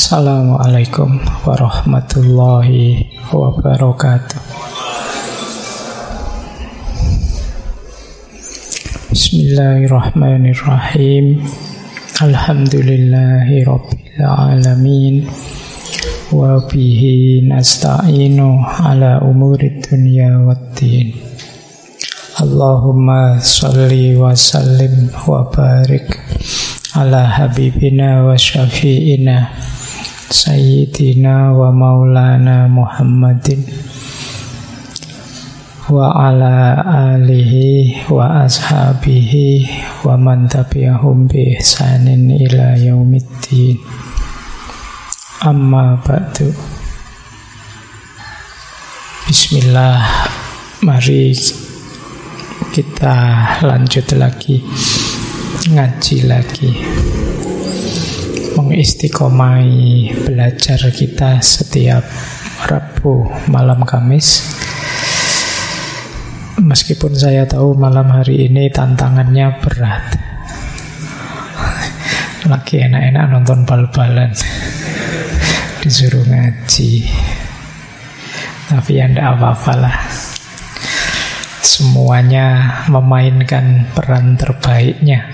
Assalamualaikum warahmatullahi wabarakatuh. Bismillahirrahmanirrahim. Alhamdulillahi rabbil alamin. Wa bihi nasta'inu ala umurid dunya waddin. Allahumma salli wa sallim wa barik ala habibina wa syafi'ina Sayyidina wa maulana Muhammadin wa ala alihi wa ashabihi wa man tabi'ahum bi ihsanin ila yaumiddin. Amma ba'du. Bismillah. Mari kita lanjut lagi, ngaji lagi, mengistiqomai belajar kita setiap Rabu malam Kamis. Meskipun saya tahu malam hari ini tantangannya berat, lagi enak-enak nonton bal-balan, disuruh ngaji, tapi ya enggak apa-apalah. Semuanya memainkan peran terbaiknya.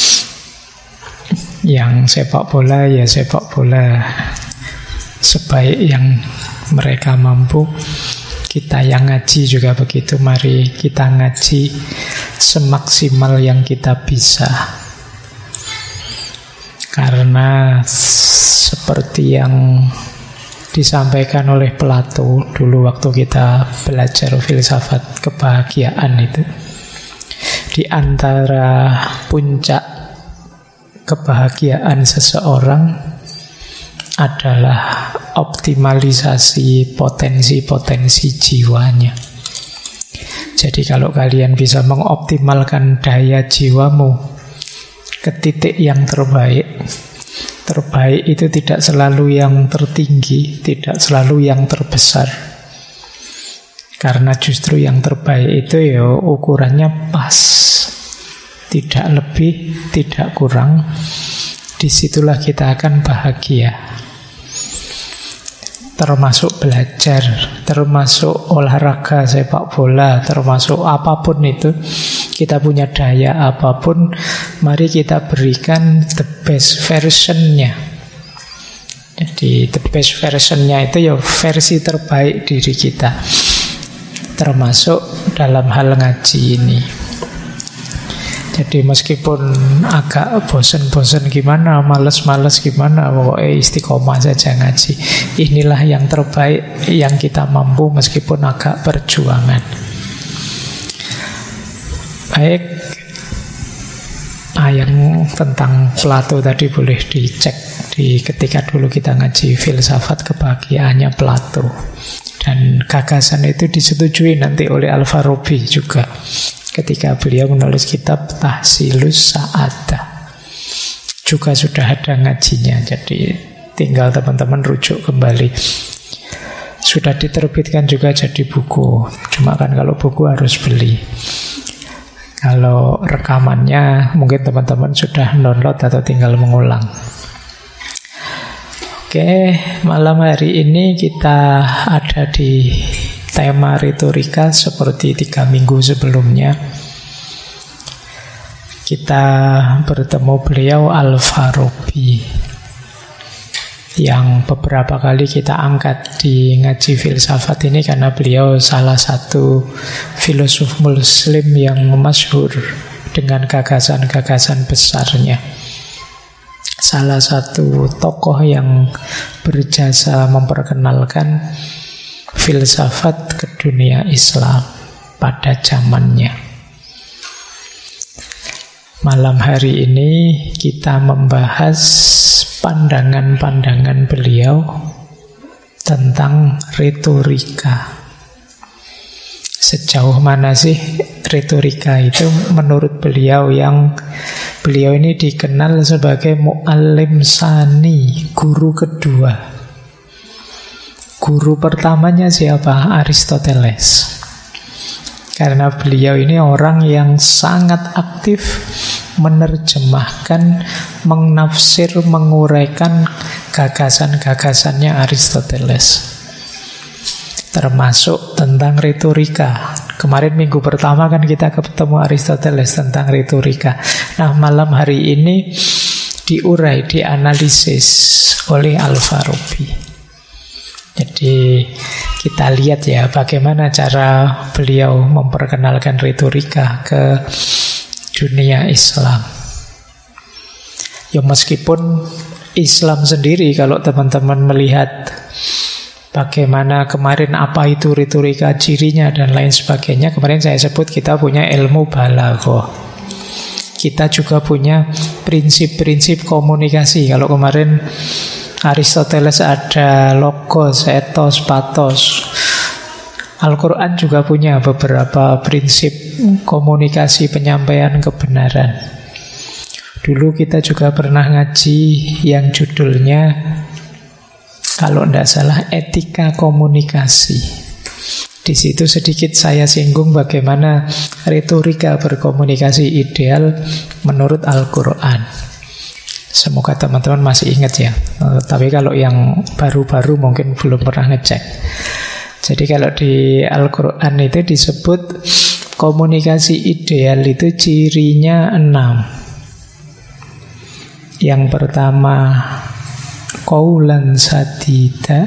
Yang sepak bola ya sepak bola sebaik yang mereka mampu. Kita yang ngaji juga begitu. Mari kita ngaji semaksimal yang kita bisa. Karena seperti yang disampaikan oleh Plato dulu waktu kita belajar filsafat kebahagiaan itu, di antara puncak kebahagiaan seseorang adalah optimalisasi potensi-potensi jiwanya. Jadi kalau kalian bisa mengoptimalkan daya jiwamu ke titik yang terbaik, terbaik itu tidak selalu yang tertinggi, tidak selalu yang terbesar. Karena justru yang terbaik itu ya ukurannya pas, tidak lebih, tidak kurang. Disitulah kita akan bahagia. Termasuk belajar, termasuk olahraga sepak bola, termasuk apapun itu. Kita punya daya apapun, mari kita berikan the best version-nya. Jadi the best version-nya itu ya versi terbaik diri kita, termasuk dalam hal ngaji ini. Jadi meskipun agak bosen-bosen gimana, males-males gimana, pokoknya istiqomah saja ngaji. Inilah yang terbaik yang kita mampu meskipun agak perjuangan. Baik, yang tentang Plato tadi boleh dicek di ketika dulu kita ngaji filsafat kebahagiaannya Plato. Dan gagasan itu disetujui nanti oleh Al-Farabi juga ketika beliau menulis kitab Tahsilus Sa'adah. Juga sudah ada ngajinya, jadi tinggal teman-teman rujuk kembali. Sudah diterbitkan juga jadi buku, cuma kan kalau buku harus beli. Kalau rekamannya mungkin teman-teman sudah download atau tinggal mengulang. Oke, malam hari ini kita ada di tema retorika seperti 3 minggu sebelumnya. Kita bertemu beliau Al-Farabi, yang beberapa kali kita angkat di ngaji filsafat ini karena beliau salah satu filosof muslim yang masyhur dengan gagasan-gagasan besarnya. Salah satu tokoh yang berjasa memperkenalkan filsafat ke dunia Islam pada zamannya. Malam hari ini kita membahas pandangan-pandangan beliau tentang retorika. Sejauh mana sih retorika itu menurut beliau, yang beliau ini dikenal sebagai mu'allim sani, guru kedua. Guru pertamanya siapa? Aristoteles. Karena beliau ini orang yang sangat aktif menerjemahkan, menafsir, menguraikan gagasan-gagasannya Aristoteles, termasuk tentang retorika. Kemarin minggu pertama kan kita ketemu Aristoteles tentang retorika. Nah, malam hari ini diurai, dianalisis oleh Al-Farabi. Jadi kita lihat ya bagaimana cara beliau memperkenalkan retorika ke dunia Islam. Ya meskipun Islam sendiri, kalau teman-teman melihat bagaimana kemarin apa itu retorika, cirinya dan lain sebagainya, kemarin saya sebut kita punya ilmu balaghah. Kita juga punya prinsip-prinsip komunikasi. Kalau kemarin Aristoteles ada logos, ethos, pathos. Al-Quran juga punya beberapa prinsip komunikasi penyampaian kebenaran. Dulu kita juga pernah ngaji yang judulnya, kalau tidak salah, etika komunikasi. Di situ sedikit saya singgung bagaimana retorika berkomunikasi ideal menurut Al-Quran. Semoga teman-teman masih ingat ya. Tapi kalau yang baru-baru mungkin belum pernah ngecek. Jadi kalau di Al-Quran itu disebut komunikasi ideal itu cirinya 6. Yang pertama, qaulan sadida.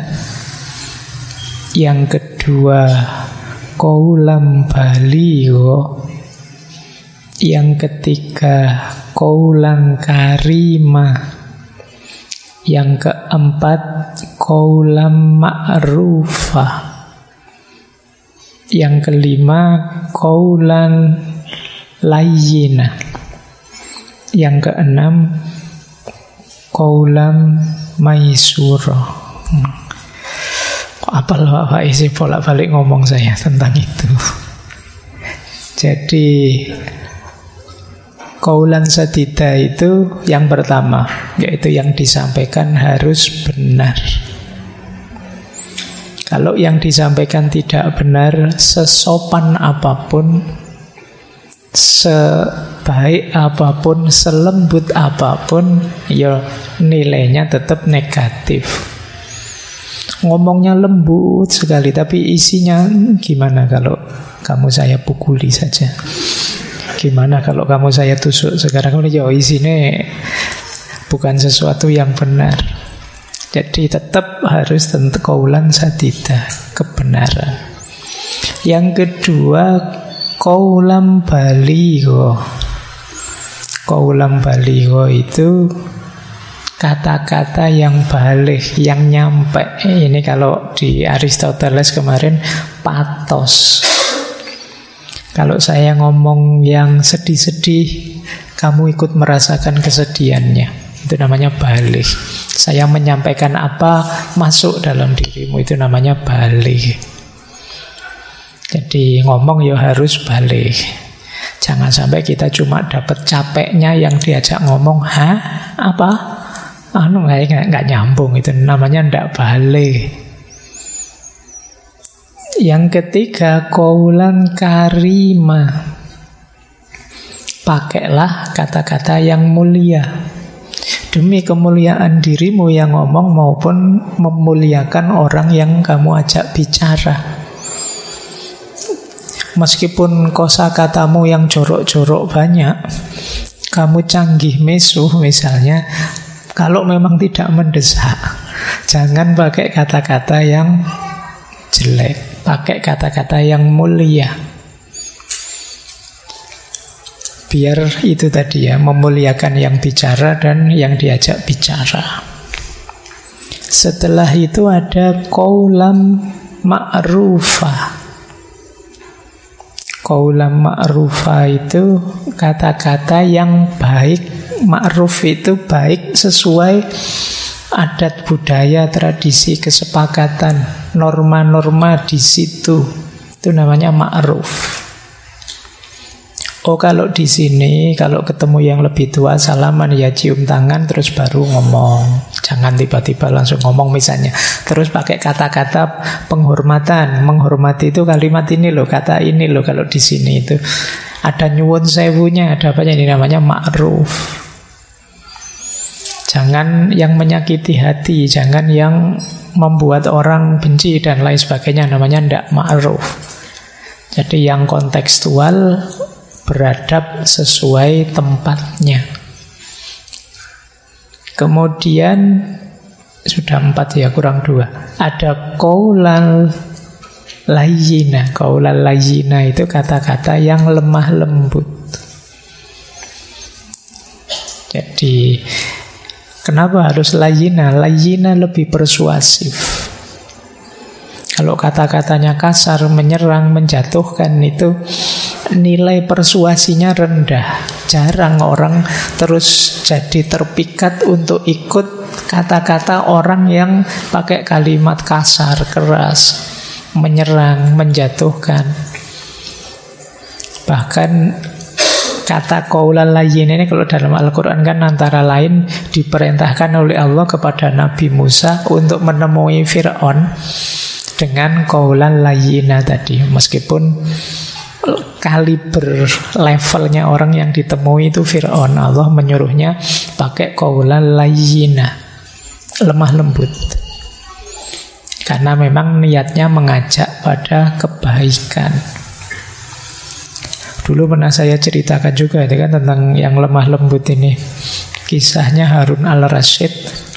Yang kedua, qaulan baligho. Yang ketiga, qaulan karima. Yang keempat, qaulan ma'rufah. Yang kelima, qaulan layyinah. Yang keenam, qaulan maisura. Apa loh Pak isi bolak-balik ngomong saya tentang itu. Jadi qaulan sadida itu yang pertama, yaitu yang disampaikan harus benar. Kalau yang disampaikan tidak benar, sesopan apapun, sebaik apapun, selembut apapun, ya nilainya tetap negatif. Ngomongnya lembut sekali, tapi isinya gimana kalau kamu saya pukuli saja? Gimana kalau kamu saya tusuk sekarang? Ya isinya bukan sesuatu yang benar. Jadi tetap harus tentu qaulan sadida, kebenaran. Yang kedua, qaulan baligho. Qaulan baligho itu kata-kata yang balik, yang nyampe. Ini kalau di Aristoteles kemarin pathos. Kalau saya ngomong yang sedih-sedih, kamu ikut merasakan kesedihannya. Itu namanya balik. Saya menyampaikan apa masuk dalam dirimu, itu namanya balik. Jadi ngomong ya harus balik. Jangan sampai kita cuma dapat capeknya yang diajak ngomong, hah? Apa? Nggak nyambung, itu namanya ndak balik. Yang ketiga, qaulan karima. Pakailah kata-kata yang mulia demi kemuliaan dirimu yang ngomong maupun memuliakan orang yang kamu ajak bicara. Meskipun kosakatamu yang jorok-jorok banyak, kamu canggih mesuh misalnya, kalau memang tidak mendesak, jangan pakai kata-kata yang jelek, pakai kata-kata yang mulia. Biar itu tadi ya, memuliakan yang bicara dan yang diajak bicara. Setelah itu ada qaulan ma'rufah. Qaulan ma'rufah itu kata-kata yang baik. Ma'ruf itu baik sesuai adat budaya, tradisi, kesepakatan, norma-norma di situ. Itu namanya ma'ruf. Oh kalau di sini, kalau ketemu yang lebih tua salaman ya cium tangan terus baru ngomong. Jangan tiba-tiba langsung ngomong misalnya. Terus pakai kata-kata penghormatan. Menghormati itu kalimat ini loh, kata ini loh. Kalau di sini itu ada nyuwun sewunya, ada apanya, ini namanya ma'ruf. Jangan yang menyakiti hati, jangan yang membuat orang benci dan lain sebagainya, namanya ndak ma'ruf. Jadi yang kontekstual, beradab sesuai tempatnya. Kemudian sudah 4 ya, kurang 2. Ada qaulal layyina. Qaulal layyina itu kata-kata yang lemah lembut. Jadi kenapa harus layyina? Layyina lebih persuasif. Kalau kata-katanya kasar, menyerang, menjatuhkan, itu nilai persuasinya rendah. Jarang orang terus jadi terpikat untuk ikut kata-kata orang yang pakai kalimat kasar, keras, menyerang, menjatuhkan. Bahkan kata qaulal layyin ini kalau dalam Al-Quran kan antara lain diperintahkan oleh Allah kepada Nabi Musa untuk menemui Fir'aun dengan qaulal layyina tadi. Meskipun kaliber levelnya orang yang ditemui itu Fir'aun, Allah menyuruhnya pakai qaulal layyina, lemah lembut. Karena memang niatnya mengajak pada kebaikan. Dulu pernah saya ceritakan juga itu kan tentang yang lemah lembut ini. Kisahnya Harun al-Rasyid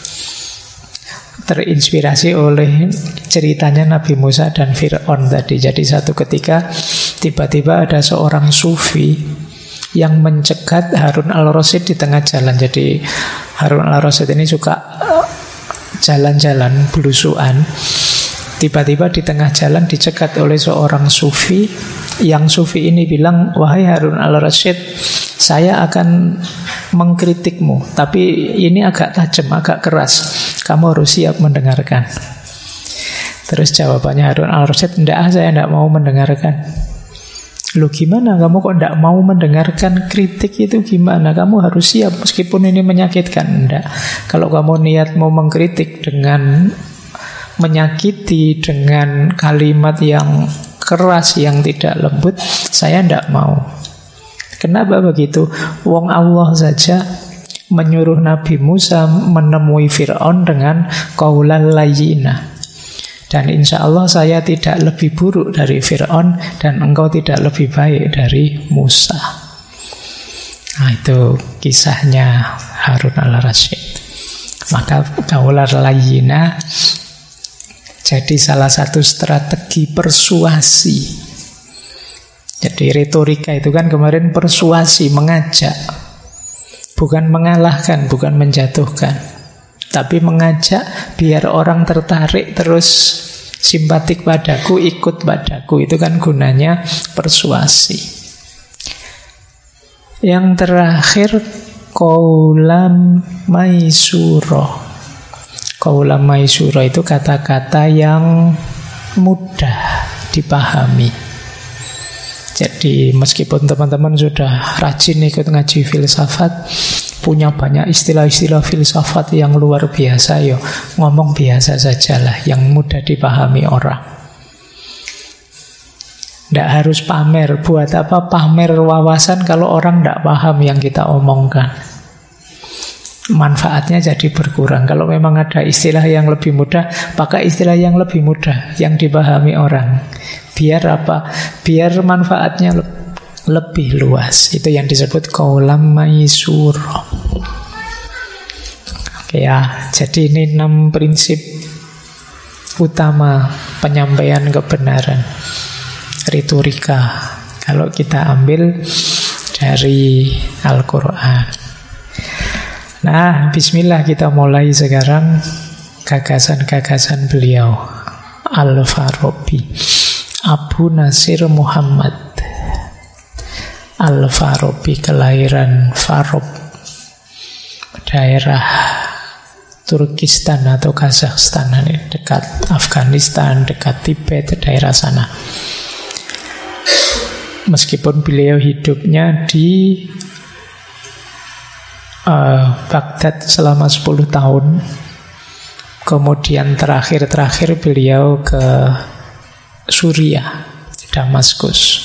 terinspirasi oleh ceritanya Nabi Musa dan Fir'aun tadi. Jadi satu ketika tiba-tiba ada seorang sufi yang mencegat Harun al-Rasyid di tengah jalan. Jadi Harun al-Rasyid ini suka jalan-jalan belusuan. Tiba-tiba di tengah jalan dicegat oleh seorang sufi. Yang sufi ini bilang, wahai Harun al-Rasyid, saya akan mengkritikmu, tapi ini agak tajam, agak keras. Kamu harus siap mendengarkan. Terus jawabannya Harun al-Rasyid, saya tidak mau mendengarkan. Loh gimana, kamu kok tidak mau mendengarkan kritik itu gimana? Kamu harus siap meskipun ini menyakitkan. Tidak. Kalau kamu niat mau mengkritik dengan menyakiti, dengan kalimat yang keras, yang tidak lembut, saya tidak mau. Kenapa begitu? Wong Allah saja menyuruh Nabi Musa menemui Fir'aun dengan qaulal layyina. Dan insya Allah saya tidak lebih buruk dari Fir'aun, dan engkau tidak lebih baik dari Musa. Nah itu kisahnya Harun al-Rasyid. Maka qaulal layyina jadi salah satu strategi persuasi. Jadi retorika itu kan kemarin persuasi, mengajak. Bukan mengalahkan, bukan menjatuhkan. Tapi mengajak biar orang tertarik terus simpatik padaku, ikut padaku. Itu kan gunanya persuasi. Yang terakhir, qaulam maisura. Qaulam maisura itu kata-kata yang mudah dipahami. Jadi meskipun teman-teman sudah rajin ikut ngaji filsafat, punya banyak istilah-istilah filsafat yang luar biasa, yo ngomong biasa sajalah, yang mudah dipahami orang. Tidak harus pamer. Buat apa pamer wawasan kalau orang tidak paham yang kita omongkan? Manfaatnya jadi berkurang. Kalau memang ada istilah yang lebih mudah, pakai istilah yang lebih mudah, yang dipahami orang. Biar apa? Biar manfaatnya lebih luas. Itu yang disebut qaulam maisura. Oke ya, jadi ini 6 prinsip utama penyampaian kebenaran, retorika, kalau kita ambil dari Al-Quran. Nah, bismillah kita mulai sekarang gagasan-gagasan beliau. Al-Farabi, Abu Nasir Muhammad Al-Farabi, kelahiran Farab, daerah Turkistan atau Kazakhstan, dekat Afghanistan, dekat Tibet, daerah sana. Meskipun beliau hidupnya di Baghdad selama 10 tahun, kemudian terakhir beliau ke Suriah, Damaskus,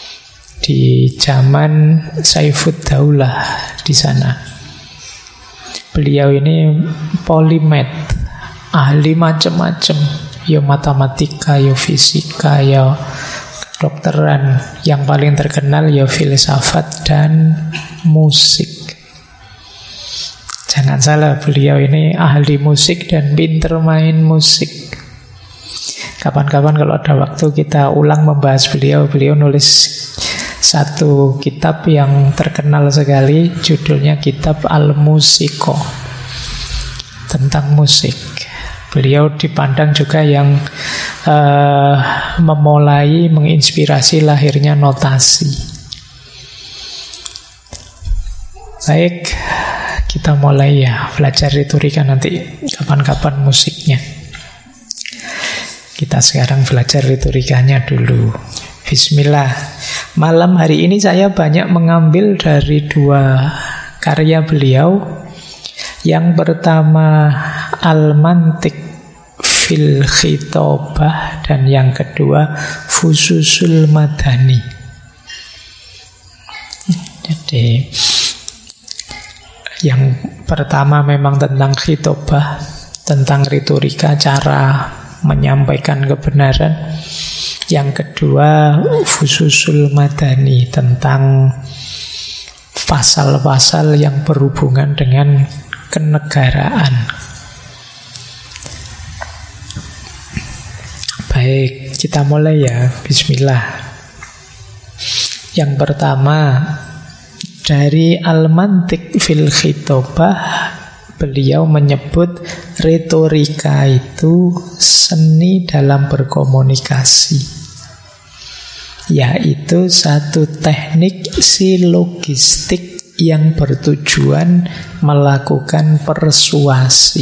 di zaman Saifuddaulah di sana. beliau ini polimet, ahli macam-macam, ya matematika, ya fisika, ya kedokteran. Yang paling terkenal ya filsafat dan musik. Jangan salah, beliau ini ahli musik dan pinter main musik. Kapan-kapan kalau ada waktu kita ulang membahas beliau. Beliau nulis satu kitab yang terkenal sekali, judulnya kitab Al-Musiqa, tentang musik. Beliau dipandang juga yang memulai, menginspirasi lahirnya notasi. Baik, kita mulai ya belajar retorika nanti kapan-kapan musiknya. Kita sekarang belajar retorikanya dulu. Bismillah. Malam hari ini saya banyak mengambil dari dua karya beliau. Yang pertama Al-Mantiq fil Khitabah, dan yang kedua Fususul Madani. Jadi yang pertama memang tentang khitabah, tentang retorika, cara menyampaikan kebenaran. Yang kedua Fususul Madani, tentang pasal-pasal yang berhubungan dengan kenegaraan. Baik, kita mulai ya. Bismillah. Yang pertama dari Al-Mantiq fil Khitabah, beliau menyebut retorika itu seni dalam berkomunikasi, yaitu satu teknik silogistik yang bertujuan melakukan persuasi.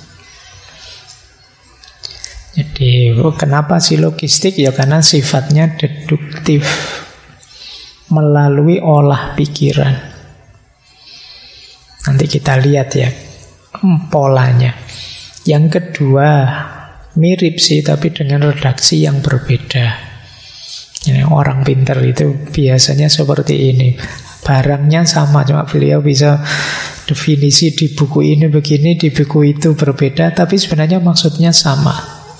Jadi kenapa silogistik? Ya karena sifatnya deduktif, melalui olah pikiran. Nanti kita lihat ya polanya. Yang kedua mirip sih, tapi dengan redaksi yang berbeda. Ini orang pintar itu biasanya seperti ini. Barangnya sama, cuma beliau bisa definisi di buku ini begini, di buku itu berbeda, tapi sebenarnya maksudnya sama.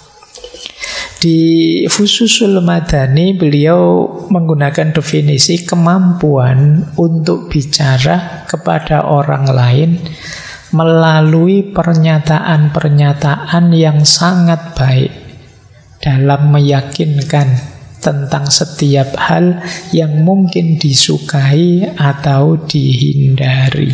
Di Fususul Madani beliau menggunakan definisi kemampuan untuk bicara kepada orang lain melalui pernyataan-pernyataan yang sangat baik dalam meyakinkan tentang setiap hal yang mungkin disukai atau dihindari.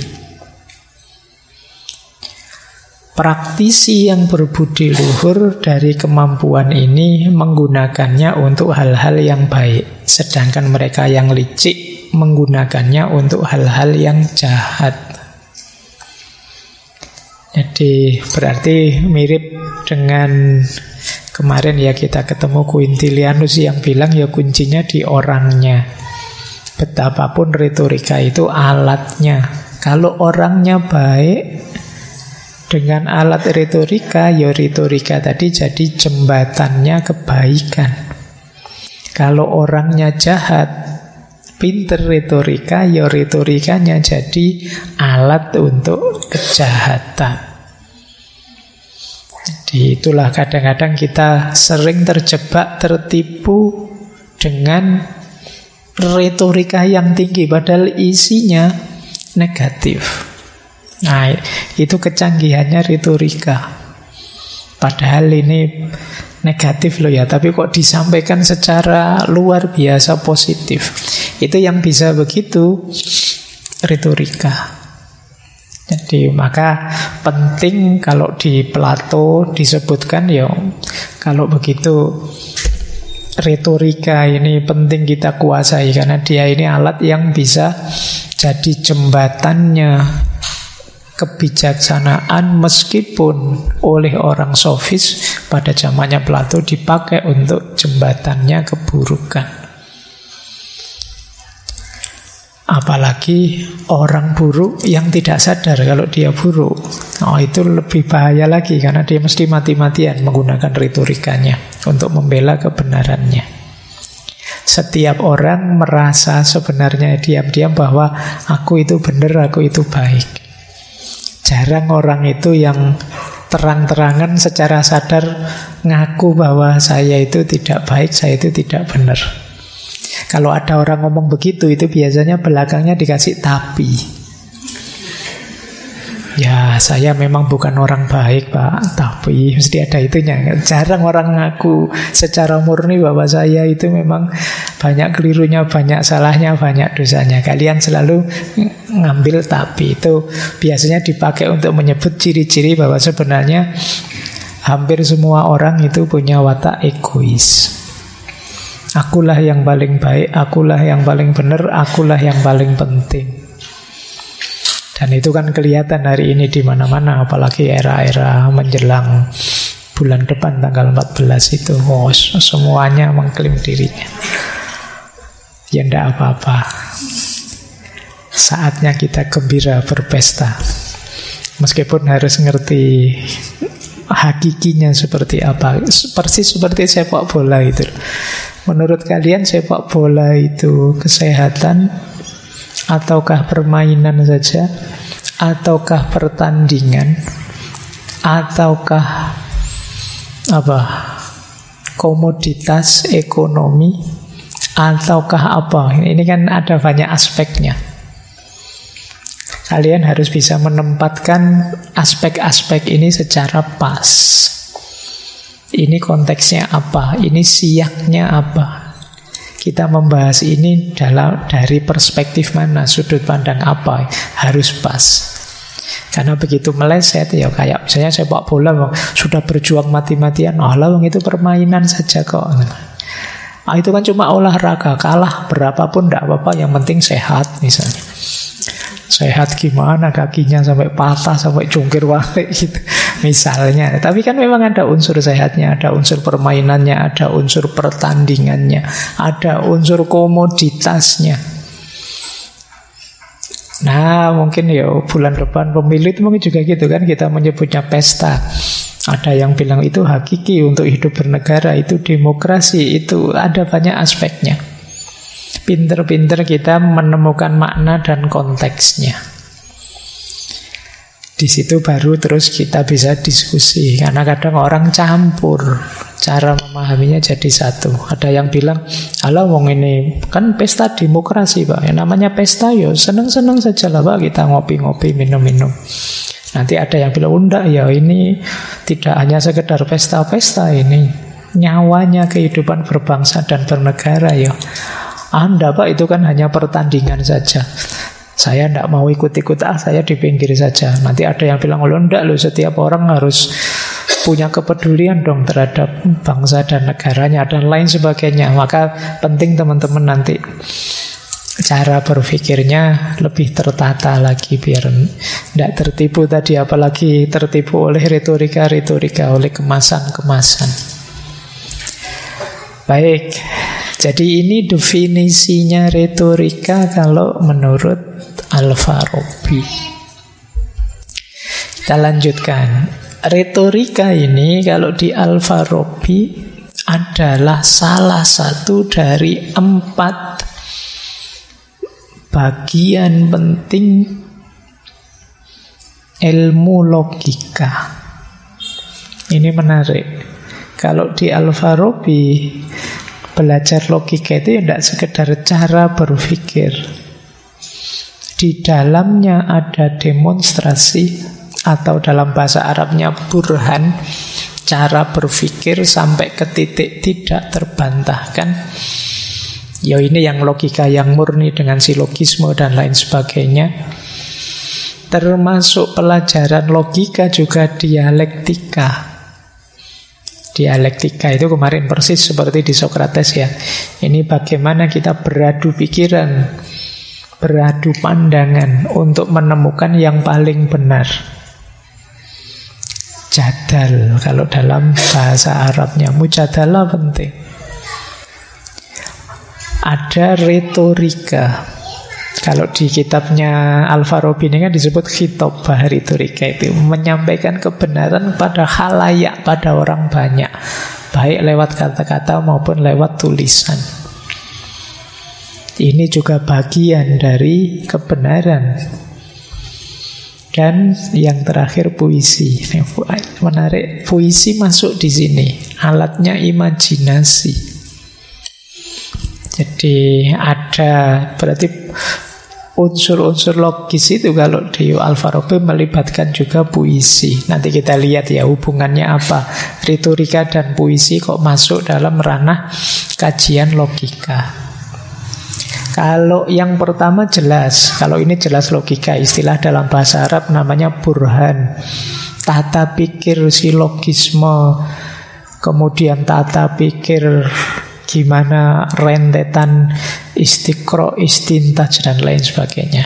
Praktisi yang berbudi luhur dari kemampuan ini menggunakannya untuk hal-hal yang baik, sedangkan mereka yang licik menggunakannya untuk hal-hal yang jahat. Jadi berarti mirip dengan kemarin ya kita ketemu Quintilianus yang bilang ya kuncinya di orangnya. Betapapun retorika itu alatnya. Kalau orangnya baik, dengan alat retorika, ya retorika tadi jadi jembatannya kebaikan. Kalau orangnya jahat, pinter retorika, ya retorikanya jadi alat untuk kejahatan. Jadi itulah kadang-kadang kita sering terjebak, tertipu dengan retorika yang tinggi, padahal isinya negatif. Nah, itu kecanggihannya retorika. Padahal ini negatif loh ya, tapi kok disampaikan secara luar biasa positif. Itu yang bisa begitu retorika. Jadi maka penting kalau di Plato disebutkan ya, kalau begitu retorika ini penting kita kuasai, karena dia ini alat yang bisa jadi jembatannya kebijaksanaan, meskipun oleh orang sofis pada zamannya Plato dipakai untuk jembatannya keburukan. Apalagi orang buruk yang tidak sadar kalau dia buruk. Oh, itu lebih bahaya lagi, karena dia mesti mati-matian menggunakan retorikanya untuk membela kebenarannya. Setiap orang merasa sebenarnya diam-diam bahwa aku itu benar, aku itu baik. Jarang orang itu yang terang-terangan secara sadar ngaku bahwa saya itu tidak baik, saya itu tidak benar. Kalau ada orang ngomong begitu, itu biasanya belakangnya dikasih tapi. Ya, saya memang bukan orang baik, Pak, tapi mesti ada itunya. Jarang orang ngaku secara murni bahwa saya itu memang banyak kelirunya, banyak salahnya, banyak dosanya. Kalian selalu ngambil tapi. Itu biasanya dipakai untuk menyebut ciri-ciri bahwa sebenarnya hampir semua orang itu punya watak egois. Akulah yang paling baik, akulah yang paling benar, akulah yang paling penting. Dan itu kan kelihatan hari ini di mana-mana, apalagi era-era menjelang bulan depan tanggal 14 itu. Oh, semuanya mengklaim dirinya. Ya enggak apa-apa. Saatnya kita gembira berpesta. Meskipun harus ngerti hakikinya seperti apa. Persis seperti sepak bola itu. Menurut kalian sepak bola itu kesehatan ataukah permainan saja, ataukah pertandingan, ataukah apa? Komoditas ekonomi, ataukah apa? Ini kan ada banyak aspeknya. Kalian harus bisa menempatkan aspek-aspek ini secara pas. Ini konteksnya apa? Ini siaknya apa? Kita membahas ini dari perspektif mana, sudut pandang apa, harus pas. Karena begitu meleset, ya kayak misalnya sepak bola, sudah berjuang mati-matian, itu permainan saja kok. Itu kan cuma olahraga, kalah berapapun tidak apa-apa, yang penting sehat misalnya. Sehat gimana, kakinya sampai patah, sampai jungkir balik gitu misalnya. Tapi kan memang ada unsur sehatnya, ada unsur permainannya, ada unsur pertandingannya, ada unsur komoditasnya. Nah, mungkin ya bulan depan pemilu itu mungkin juga gitu kan, kita menyebutnya pesta. Ada yang bilang itu hakiki untuk hidup bernegara, itu demokrasi, itu ada banyak aspeknya. Pinter-pinter kita menemukan makna dan konteksnya. Di situ baru terus kita bisa diskusi. Karena kadang orang campur, cara memahaminya jadi satu. Ada yang bilang, alah wong ini kan pesta demokrasi Pak. Yang namanya pesta ya seneng-seneng saja lah Pak, kita ngopi-ngopi, minum-minum. Nanti ada yang bilang, enggak ya ini tidak hanya sekedar pesta-pesta, ini nyawanya kehidupan berbangsa dan bernegara ya. Anda Pak itu kan hanya pertandingan saja. Saya tidak mau ikut-ikut, saya di pinggir saja. Nanti ada yang bilang, enggak loh, setiap orang harus punya kepedulian dong terhadap bangsa dan negaranya dan lain sebagainya. Maka penting teman-teman nanti cara berpikirnya lebih tertata lagi biar tidak tertipu tadi, apalagi tertipu oleh retorika-retorika, oleh kemasan-kemasan. Baik. Jadi ini definisinya retorika kalau menurut Al-Farabi. Kita lanjutkan. Retorika ini kalau di Al-Farabi adalah salah satu dari 4 bagian penting ilmu logika. Ini menarik. Kalau di Al-Farabi belajar logika itu tidak sekedar cara berpikir. Di dalamnya ada demonstrasi atau dalam bahasa Arabnya burhan, cara berpikir sampai ke titik tidak terbantahkan. Ya ini yang logika yang murni dengan silogisme dan lain sebagainya. Termasuk pelajaran logika juga dialektika. Dialektika itu kemarin persis seperti di Sokrates ya. Ini bagaimana kita beradu pikiran, beradu pandangan untuk menemukan yang paling benar. Jadal kalau dalam bahasa Arabnya, mujadalah penting. Ada retorika. Kalau di kitabnya Al-Farabi ini kan disebut khitab bahari retorika, itu menyampaikan kebenaran pada khalayak, pada orang banyak, baik lewat kata-kata maupun lewat tulisan. Ini juga bagian dari kebenaran. Dan yang terakhir puisi. Ini menarik, puisi masuk di sini. Alatnya imajinasi. Jadi ada berarti unsur-unsur logis itu kalau di Al-Farabi melibatkan juga puisi. Nanti kita lihat ya hubungannya apa. Retorika dan puisi kok masuk dalam ranah kajian logika. Kalau yang pertama jelas, kalau ini jelas logika, istilah dalam bahasa Arab namanya burhan. Tata pikir silogisme, kemudian tata pikir gimana rentetan istiqro, istintaj dan lain sebagainya.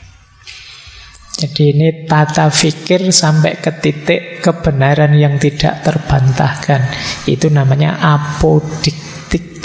Jadi ini tata fikir sampai ke titik kebenaran yang tidak terbantahkan. Itu namanya apodiktik.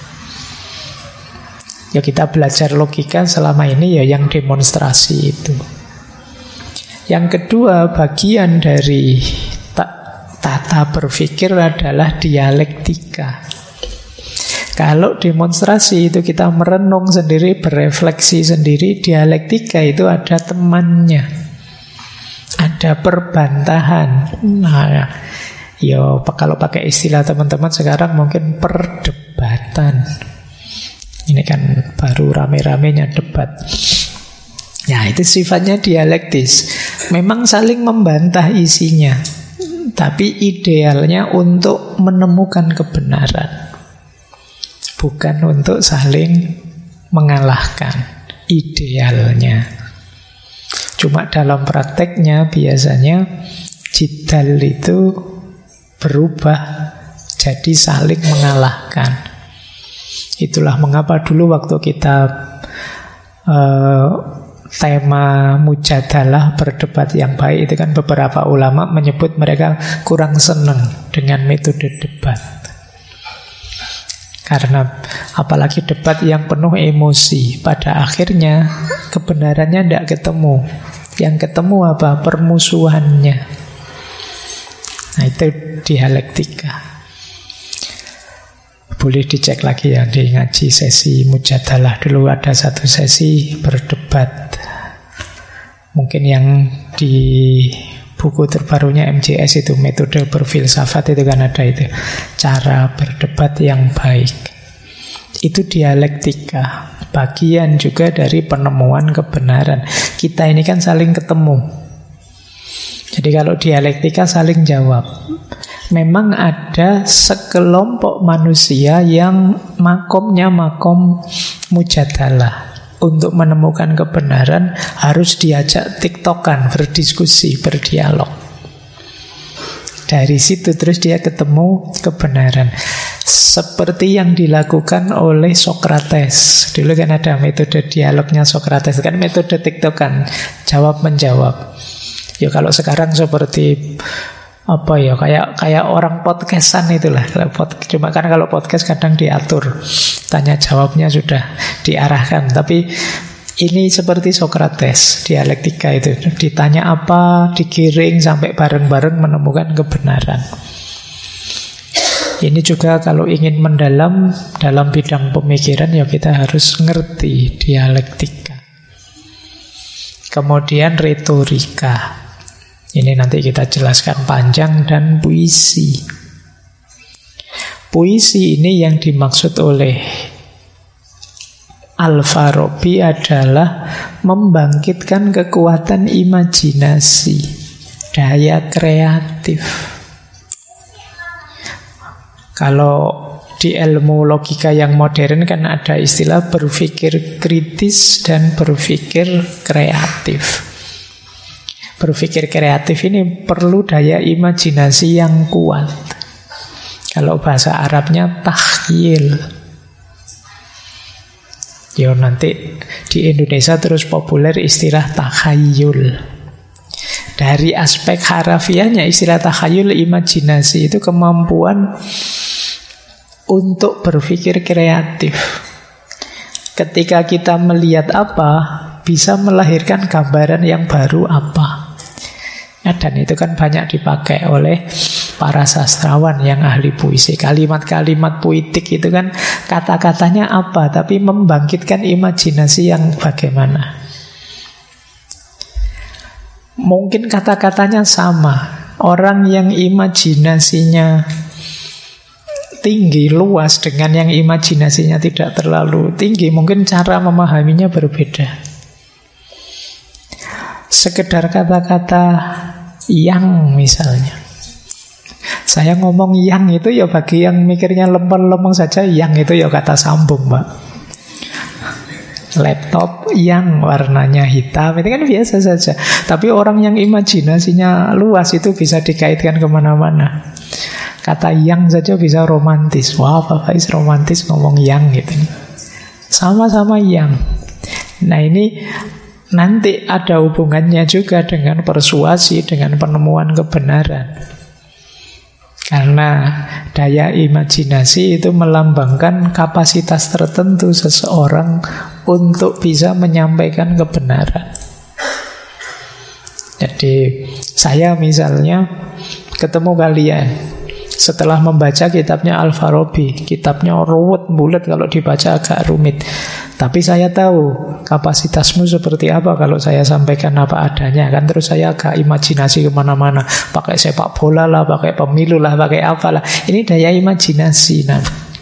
Ya kita belajar logika selama ini ya yang demonstrasi itu. Yang kedua, bagian dari tata berpikir adalah dialektika. Kalau demonstrasi itu kita merenung sendiri, berefleksi sendiri. Dialektika itu ada temannya, ada perbantahan. Nah, yo kalau pakai istilah teman-teman sekarang mungkin perdebatan. Ini kan baru rame-ramenya debat. Ya itu sifatnya dialektis. Memang saling membantah isinya, tapi idealnya untuk menemukan kebenaran, bukan untuk saling mengalahkan idealnya. Cuma dalam prakteknya biasanya jidal itu berubah jadi saling mengalahkan. Itulah mengapa dulu waktu kita tema mujadalah, berdebat yang baik, itu kan beberapa ulama menyebut mereka kurang senang dengan metode debat. Karena apalagi debat yang penuh emosi, pada akhirnya kebenarannya tidak ketemu. Yang ketemu apa? Permusuhannya. Nah itu dialektika. Boleh dicek lagi ya di ngaji sesi mujadalah. Dulu ada satu sesi berdebat. Mungkin yang di buku terbarunya MJS itu metode berfilsafat itu kan ada itu. Cara berdebat yang baik. Itu dialektika. Bagian juga dari penemuan kebenaran. Kita ini kan saling ketemu. Jadi kalau dialektika saling jawab. Memang ada sekelompok manusia yang makomnya makom mujadalah. Untuk menemukan kebenaran harus diajak tiktokan, berdiskusi, berdialog. Dari situ terus dia ketemu kebenaran. Seperti yang dilakukan oleh Sokrates. Dulu kan ada metode dialognya Sokrates, kan metode tiktokan, jawab menjawab. Ya kalau sekarang seperti apa ya, kayak orang podcastan itulah. Cuma kan kalau podcast kadang diatur, tanya jawabnya sudah diarahkan. Tapi ini seperti Sokrates, dialektika itu. Ditanya apa, digiring sampai bareng-bareng menemukan kebenaran. Ini juga kalau ingin mendalam dalam bidang pemikiran, ya kita harus ngerti dialektika. Kemudian retorika. Ini nanti kita jelaskan panjang, dan puisi. Puisi ini yang dimaksud oleh Al-Farabi adalah membangkitkan kekuatan imajinasi, daya kreatif. Kalau di ilmu logika yang modern kan ada istilah berpikir kritis dan berpikir kreatif. Berpikir kreatif ini perlu daya imajinasi yang kuat. Kalau bahasa Arabnya takhyil. Ya nanti di Indonesia terus populer istilah takhayul. Dari aspek harafiahnya istilah takhayul, imajinasi itu kemampuan untuk berpikir kreatif. Ketika kita melihat apa, bisa melahirkan gambaran yang baru apa. Dan itu kan banyak dipakai oleh para sastrawan yang ahli puisi. Kalimat-kalimat puitik itu kan kata-katanya apa, tapi membangkitkan imajinasi yang bagaimana. Mungkin kata-katanya sama. Orang yang imajinasinya tinggi, luas dengan yang imajinasinya tidak terlalu tinggi, mungkin cara memahaminya berbeda. Sekedar kata-kata yang misalnya, saya ngomong yang itu ya bagi yang mikirnya lempeng-lempeng saja, yang itu ya kata sambung, Mbak. Laptop yang warnanya hitam, itu kan biasa saja. Tapi orang yang imajinasinya luas itu bisa dikaitkan kemana-mana. Kata yang saja bisa romantis. Wah, Pak Faiz romantis ngomong yang gitu. Sama-sama yang. Nah ini nanti ada hubungannya juga dengan persuasi, dengan penemuan kebenaran. Karena daya imajinasi itu melambangkan kapasitas tertentu seseorang untuk bisa menyampaikan kebenaran. Jadi saya misalnya ketemu kalian setelah membaca kitabnya Al-Farabi, kitabnya ruwet bulat, kalau dibaca agak rumit. Tapi saya tahu kapasitasmu seperti apa kalau saya sampaikan apa adanya. Kan terus saya agak imajinasi kemana-mana. Pakai sepak bola lah, pakai pemilu lah, pakai apalah. Ini daya imajinasi. Nah,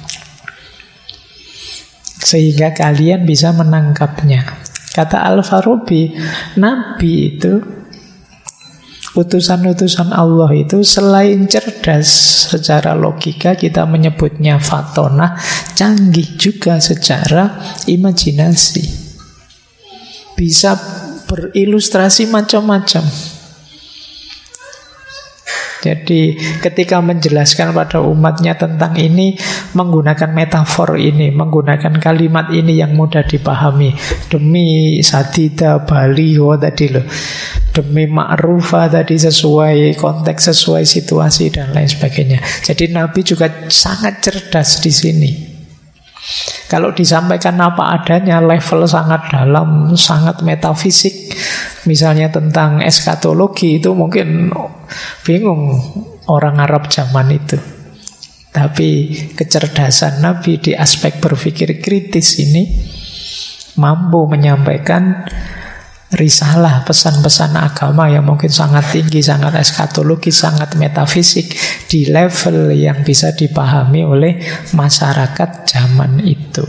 sehingga kalian bisa menangkapnya. Kata Al-Farabi, Nabi itu, utusan-utusan Allah itu selain cerdas secara logika, kita menyebutnya fatonah, canggih juga secara imajinasi. Bisa berilustrasi macam-macam. Jadi ketika menjelaskan pada umatnya tentang ini, menggunakan metafor ini, menggunakan kalimat ini yang mudah dipahami. Demi sadida baliho tadi loh, demi ma'rufah tadi, sesuai konteks, sesuai situasi dan lain sebagainya. Jadi Nabi juga sangat cerdas di sini. Kalau disampaikan apa adanya, level sangat dalam, sangat metafisik. Misalnya tentang eskatologi, itu mungkin bingung orang Arab zaman itu. Tapi kecerdasan Nabi di aspek berpikir kritis ini mampu menyampaikan risalah, pesan-pesan agama yang mungkin sangat tinggi, sangat eskatologi, sangat metafisik di level yang bisa dipahami oleh masyarakat zaman itu.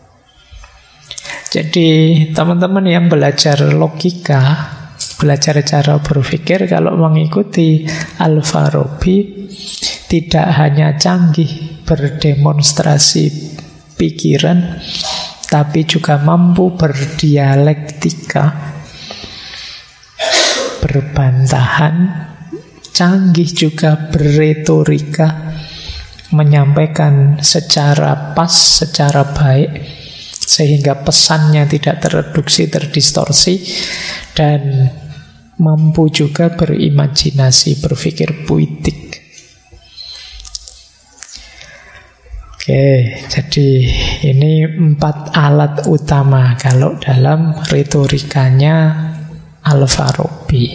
Jadi teman-teman yang belajar logika, belajar cara berpikir, kalau mengikuti Al-Farabi, tidak hanya canggih berdemonstrasi pikiran, tapi juga mampu berdialektika, berbantahan, canggih juga berretorika, menyampaikan secara pas, secara baik, sehingga pesannya tidak tereduksi, terdistorsi, dan mampu juga berimajinasi, berpikir puitik. Oke, jadi ini 4 alat utama kalau dalam retorikanya Al-Farabi.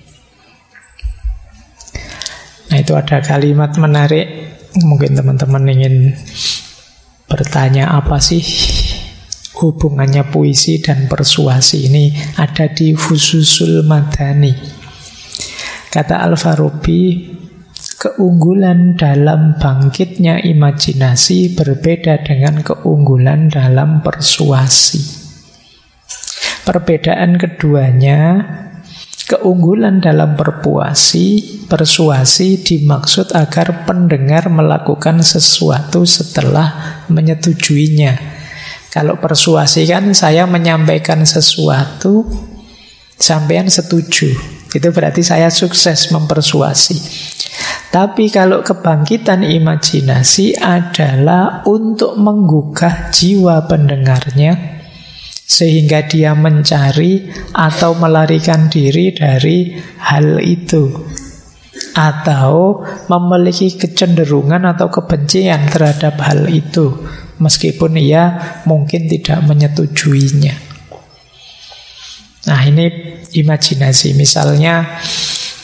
Nah, itu ada kalimat menarik. Mungkin teman-teman ingin bertanya, apa sih hubungannya puisi dan persuasi ini? Ada di Fususul Madani. Kata Al-Farabi, keunggulan dalam bangkitnya imajinasi berbeda dengan keunggulan dalam persuasi. Perbedaan keduanya, keunggulan dalam persuasi dimaksud agar pendengar melakukan sesuatu setelah menyetujuinya. Kalau persuasi kan saya menyampaikan sesuatu, sampean setuju. Itu berarti saya sukses mempersuasi. Tapi kalau kebangkitan imajinasi adalah untuk menggugah jiwa pendengarnya, sehingga dia mencari atau melarikan diri dari hal itu, atau memiliki kecenderungan atau kebencian terhadap hal itu, meskipun ia mungkin tidak menyetujuinya. Nah, ini imajinasi. Misalnya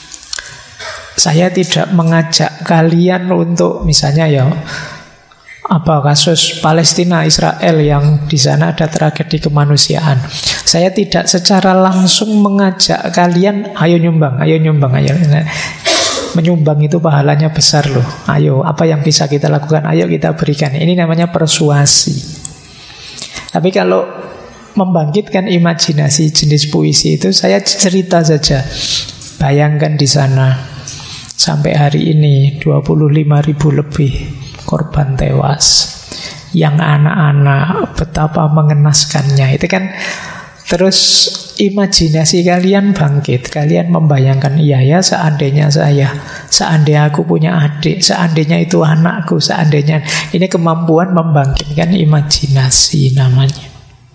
saya tidak mengajak kalian untuk, misalnya ya, kasus Palestina Israel yang di sana ada tragedi kemanusiaan. Saya tidak secara langsung mengajak kalian ayo nyumbang. Menyumbang itu pahalanya besar loh. Ayo, apa yang bisa kita lakukan? Ayo kita berikan. Ini namanya persuasi. Tapi kalau membangkitkan imajinasi jenis puisi itu, saya cerita saja. Bayangkan di sana sampai hari ini 25.000 lebih korban tewas. Yang anak-anak betapa mengenaskannya. Itu kan terus imajinasi kalian bangkit. Kalian membayangkan, iya ya seandainya seandainya aku punya adik, seandainya itu anakku, seandainya. Ini kemampuan membangkitkan imajinasi namanya.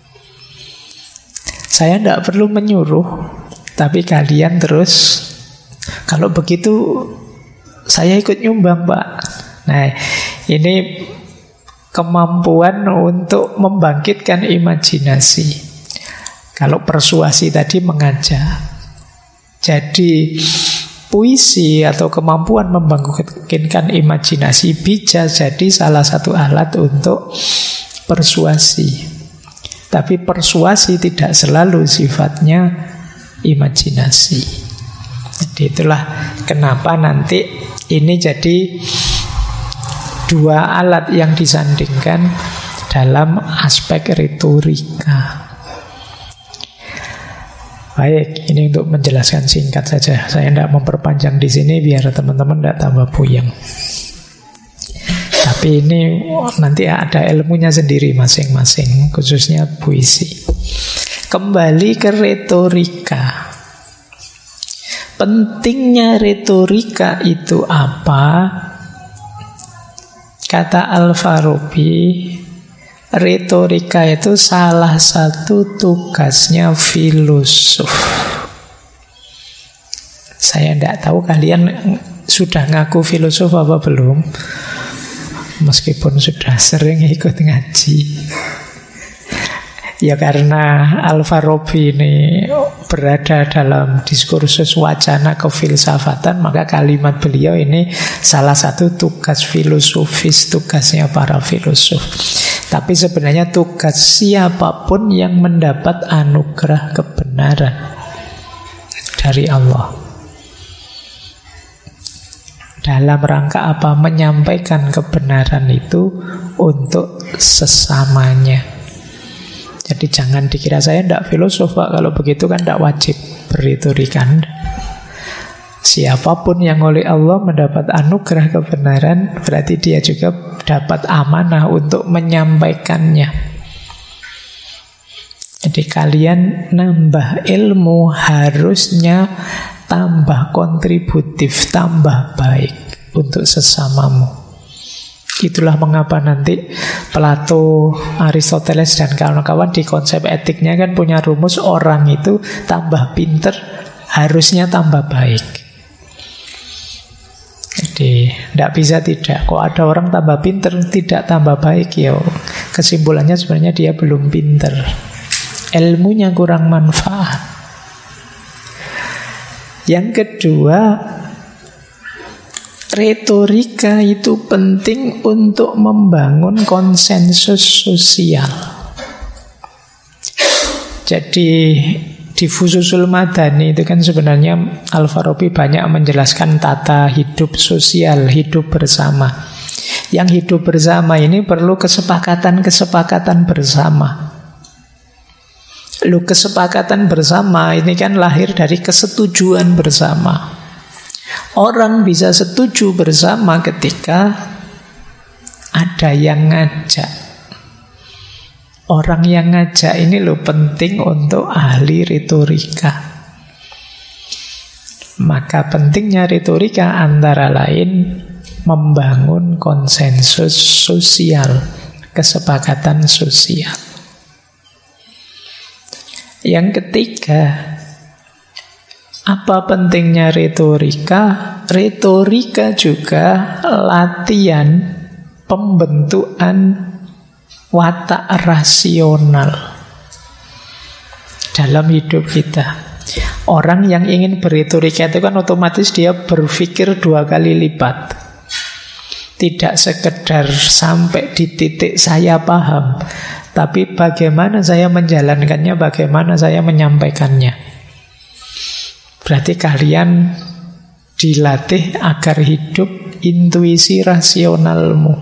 Saya tidak perlu menyuruh, tapi kalian terus, kalau begitu saya ikut nyumbang Pak. Nah, ini kemampuan untuk membangkitkan imajinasi. Kalau persuasi tadi mengajak. Jadi puisi atau kemampuan membangkitkan imajinasi bisa jadi salah satu alat untuk persuasi. Tapi persuasi tidak selalu sifatnya imajinasi. Jadi itulah kenapa nanti ini jadi dua alat yang disandingkan dalam aspek retorika. Baik, ini untuk menjelaskan singkat saja. Saya tidak memperpanjang di sini biar teman-teman tidak tambah puyeng. Tapi ini nanti ada ilmunya sendiri masing-masing, khususnya puisi. Kembali ke retorika. Pentingnya retorika itu apa? Kata Al-Farabi, retorika itu salah satu tugasnya filosof. Saya tidak tahu kalian sudah ngaku filosof apa belum, meskipun sudah sering ikut ngaji. Ya karena Al-Farabi ini berada dalam diskursus wacana kefilsafatan, maka kalimat beliau ini salah satu tugas filosofis, tugasnya para filosof. Tapi sebenarnya tugas siapapun yang mendapat anugerah kebenaran dari Allah. Dalam rangka apa? Menyampaikan kebenaran itu untuk sesamanya. Jadi jangan dikira saya tidak filosof Pak. Kalau begitu kan tidak wajib berretorika. Siapapun yang oleh Allah mendapat anugerah kebenaran, berarti dia juga dapat amanah untuk menyampaikannya. Jadi kalian nambah ilmu harusnya tambah kontributif, tambah baik untuk sesamamu. Itulah mengapa nanti Plato, Aristoteles dan kawan-kawan di konsep etiknya kan punya rumus orang itu tambah pinter harusnya tambah baik. Jadi tidak bisa tidak. Kok ada orang tambah pinter tidak tambah baik, ya kesimpulannya sebenarnya dia belum pinter, ilmunya kurang manfaat. Yang kedua, retorika itu penting untuk membangun konsensus sosial. Jadi di Fususul Madani itu kan sebenarnya Al-Farabi banyak menjelaskan tata hidup sosial, hidup bersama. Yang hidup bersama ini perlu kesepakatan bersama. Kesepakatan bersama ini kan lahir dari kesetujuan bersama. Orang bisa setuju bersama ketika ada yang ngajak. Orang yang ngajak ini penting untuk ahli retorika. Maka pentingnya retorika antara lain membangun konsensus sosial, kesepakatan sosial. Yang ketiga, apa pentingnya retorika? Retorika juga latihan pembentukan watak rasional dalam hidup kita. Orang yang ingin berretorika itu kan otomatis dia berpikir 2 kali lipat. Tidak sekedar sampai di titik saya paham, tapi bagaimana saya menjalankannya, bagaimana saya menyampaikannya. Berarti kalian dilatih agar hidup intuisi rasionalmu.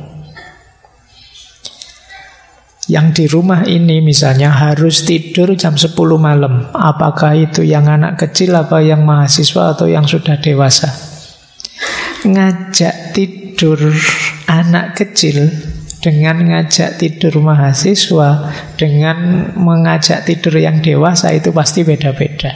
Yang di rumah ini misalnya harus tidur jam 10 malam. Apakah itu yang anak kecil, apa yang mahasiswa, atau yang sudah dewasa? Ngajak tidur anak kecil dengan ngajak tidur mahasiswa, dengan mengajak tidur yang dewasa, itu pasti beda-beda.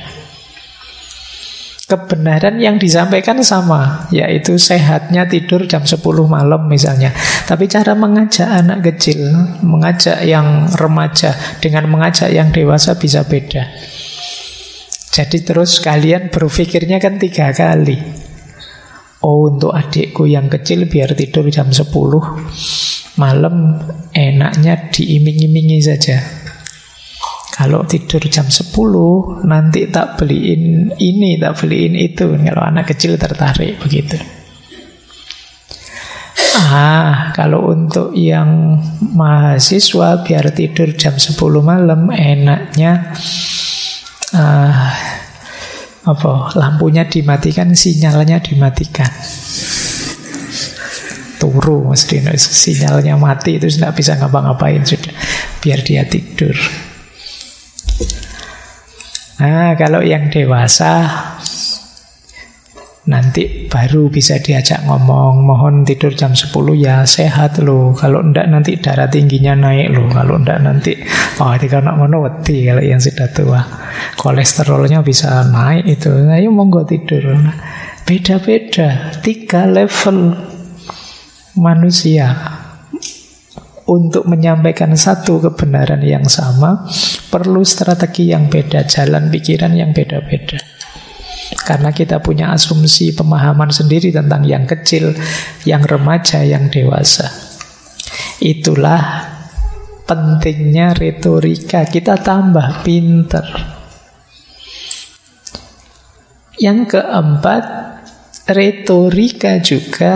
Kebenaran yang disampaikan sama, yaitu sehatnya tidur jam 10 malam misalnya. Tapi cara mengajak anak kecil, mengajak yang remaja, dengan mengajak yang dewasa bisa beda. Jadi terus kalian berpikirnya kan 3 kali. Oh, untuk adikku yang kecil biar tidur jam 10 malam, enaknya diiming-imingi saja. Kalau tidur jam 10, nanti tak beliin ini, tak beliin itu. Kalau anak kecil tertarik begitu. Kalau untuk yang mahasiswa biar tidur jam 10 malam, enaknya lampunya dimatikan, sinyalnya dimatikan. Turu mesti, sinyalnya mati itu tidak bisa ngapa-ngapain sudah, biar dia tidur. Kalau yang dewasa nanti baru bisa diajak ngomong, mohon tidur jam 10 ya, sehat loh. Kalau enggak nanti darah tingginya naik loh. Kalau enggak nanti ketika nak ngono wedi. Kalau yang sudah tua kolesterolnya bisa naik itu. Ayo monggo tidur. Beda-beda, 3 level manusia. Untuk menyampaikan satu kebenaran yang sama, perlu strategi yang beda, jalan pikiran yang beda-beda. Karena kita punya asumsi pemahaman sendiri tentang yang kecil, yang remaja, yang dewasa. Itulah pentingnya retorika, kita tambah pinter. Yang keempat, retorika juga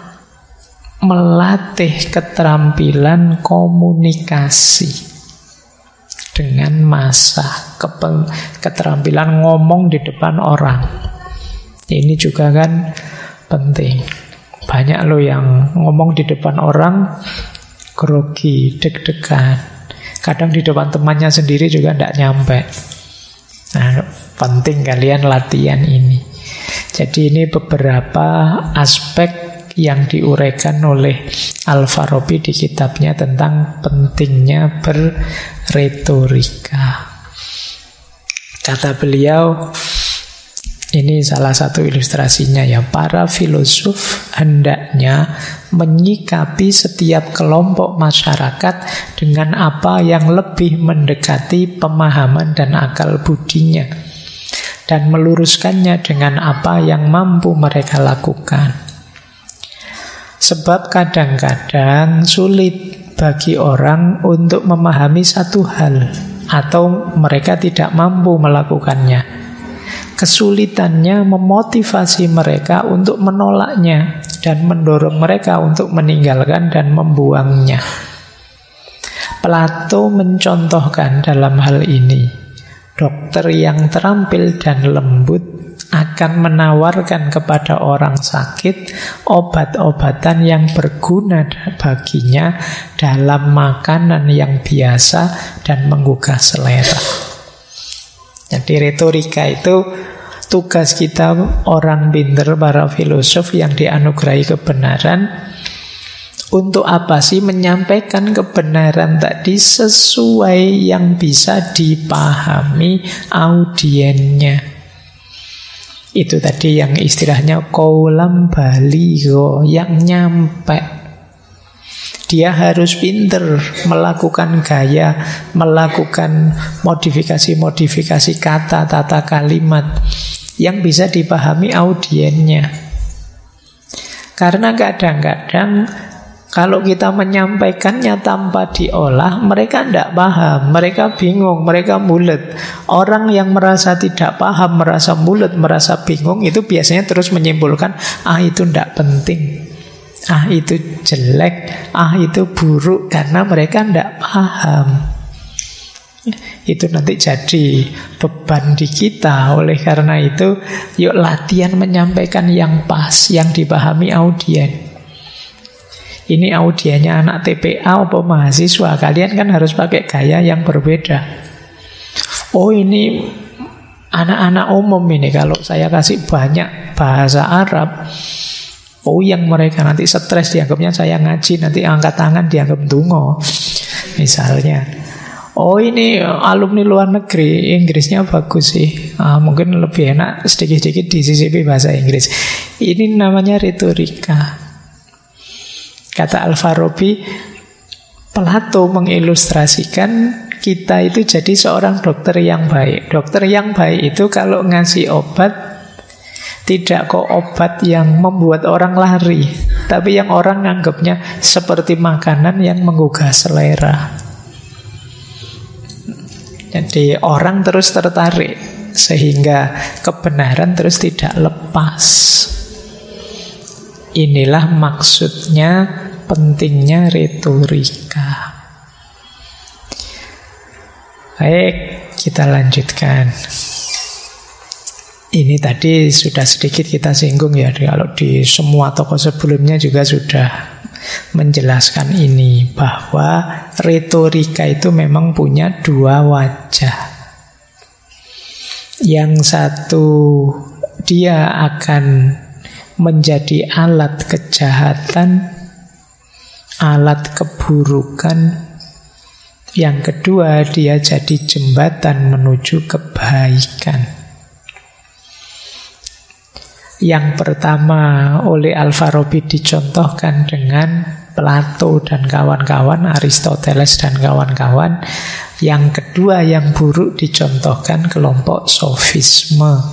melatih keterampilan komunikasi dengan massa, keterampilan ngomong di depan orang. Ini juga kan penting. Banyak loh yang ngomong di depan orang grogi, deg-degan. Kadang di depan temannya sendiri juga tidak nyampe. Penting kalian latihan ini. Jadi ini beberapa aspek yang diuraikan oleh Al-Farabi di kitabnya tentang pentingnya berretorika. Kata beliau, ini salah satu ilustrasinya ya, para filosof hendaknya menyikapi setiap kelompok masyarakat dengan apa yang lebih mendekati pemahaman dan akal budinya, dan meluruskannya dengan apa yang mampu mereka lakukan. Sebab kadang-kadang sulit bagi orang untuk memahami satu hal, atau mereka tidak mampu melakukannya. Kesulitannya memotivasi mereka untuk menolaknya dan mendorong mereka untuk meninggalkan dan membuangnya. Plato mencontohkan dalam hal ini, dokter yang terampil dan lembut akan menawarkan kepada orang sakit obat-obatan yang berguna baginya dalam makanan yang biasa dan menggugah selera. Jadi retorika itu tugas kita, orang pinter, para filosof yang dianugerahi kebenaran. Untuk apa sih? Menyampaikan kebenaran tadi sesuai yang bisa dipahami audiennya. Itu tadi yang istilahnya qaulan baligho, yang nyampe. Dia harus pinter melakukan gaya, melakukan modifikasi-modifikasi kata, tata kalimat yang bisa dipahami audiennya. Karena kadang-kadang kalau kita menyampaikannya tanpa diolah, mereka tidak paham, mereka bingung, mereka mulet. Orang yang merasa tidak paham, merasa mulet, merasa bingung, itu biasanya terus menyimpulkan, itu tidak penting. ah itu jelek, ah itu buruk, karena mereka tidak paham. Itu nanti jadi beban di kita. Oleh karena itu, yuk latihan menyampaikan yang pas, yang dipahami audien. Ini audiennya anak TPA atau mahasiswa, kalian kan harus pakai gaya yang berbeda. Oh ini anak-anak umum ini, kalau saya kasih banyak bahasa Arab, oh yang mereka nanti stres, dianggapnya saya ngaji, nanti angkat tangan dianggap dungo misalnya. Oh ini alumni luar negeri, Inggrisnya bagus sih, mungkin lebih enak sedikit-sedikit disisipi bahasa Inggris. Ini namanya retorika. Kata Al-Farabi, Plato mengilustrasikan kita itu jadi seorang dokter yang baik. Dokter yang baik itu kalau ngasih obat, tidak kok obat yang membuat orang lari, tapi yang orang nganggapnya seperti makanan yang menggugah selera. Jadi orang terus tertarik, sehingga kebenaran terus tidak lepas. Inilah maksudnya pentingnya retorika. Baik, kita lanjutkan. Ini tadi sudah sedikit kita singgung ya, kalau di semua tokoh sebelumnya juga sudah menjelaskan ini, bahwa retorika itu memang punya dua wajah. Yang satu, dia akan menjadi alat kejahatan, alat keburukan. Yang kedua, dia jadi jembatan menuju kebaikan. Yang pertama oleh Al-Farabi dicontohkan dengan Plato dan kawan-kawan, Aristoteles dan kawan-kawan. Yang kedua yang buruk dicontohkan kelompok sofisme.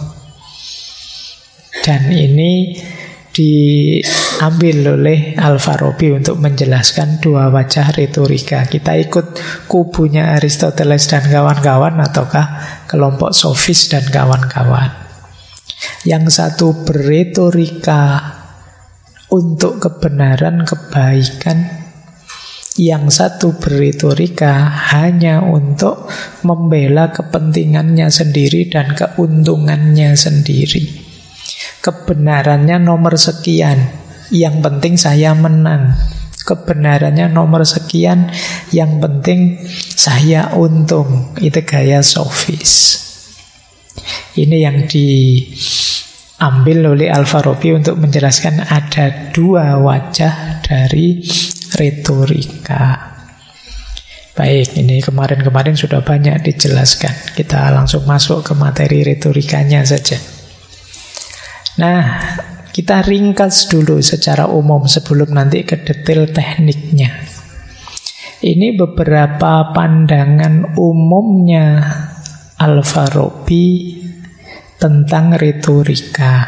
Dan ini diambil oleh Al-Farabi untuk menjelaskan dua wajah retorika. Kita ikut kubunya Aristoteles dan kawan-kawan ataukah kelompok sofis dan kawan-kawan. Yang satu berretorika untuk kebenaran, kebaikan. Yang satu berretorika hanya untuk membela kepentingannya sendiri dan keuntungannya sendiri. Kebenarannya nomor sekian, yang penting saya menang. Kebenarannya nomor sekian, yang penting saya untung. Itu gaya sofis. Ini yang diambil oleh Al-Farabi untuk menjelaskan ada dua wajah dari retorika. Baik, ini kemarin-kemarin sudah banyak dijelaskan. Kita langsung masuk ke materi retorikanya saja. Nah, kita ringkas dulu secara umum sebelum nanti ke detail tekniknya. Ini beberapa pandangan umumnya Al-Farabi tentang retorika.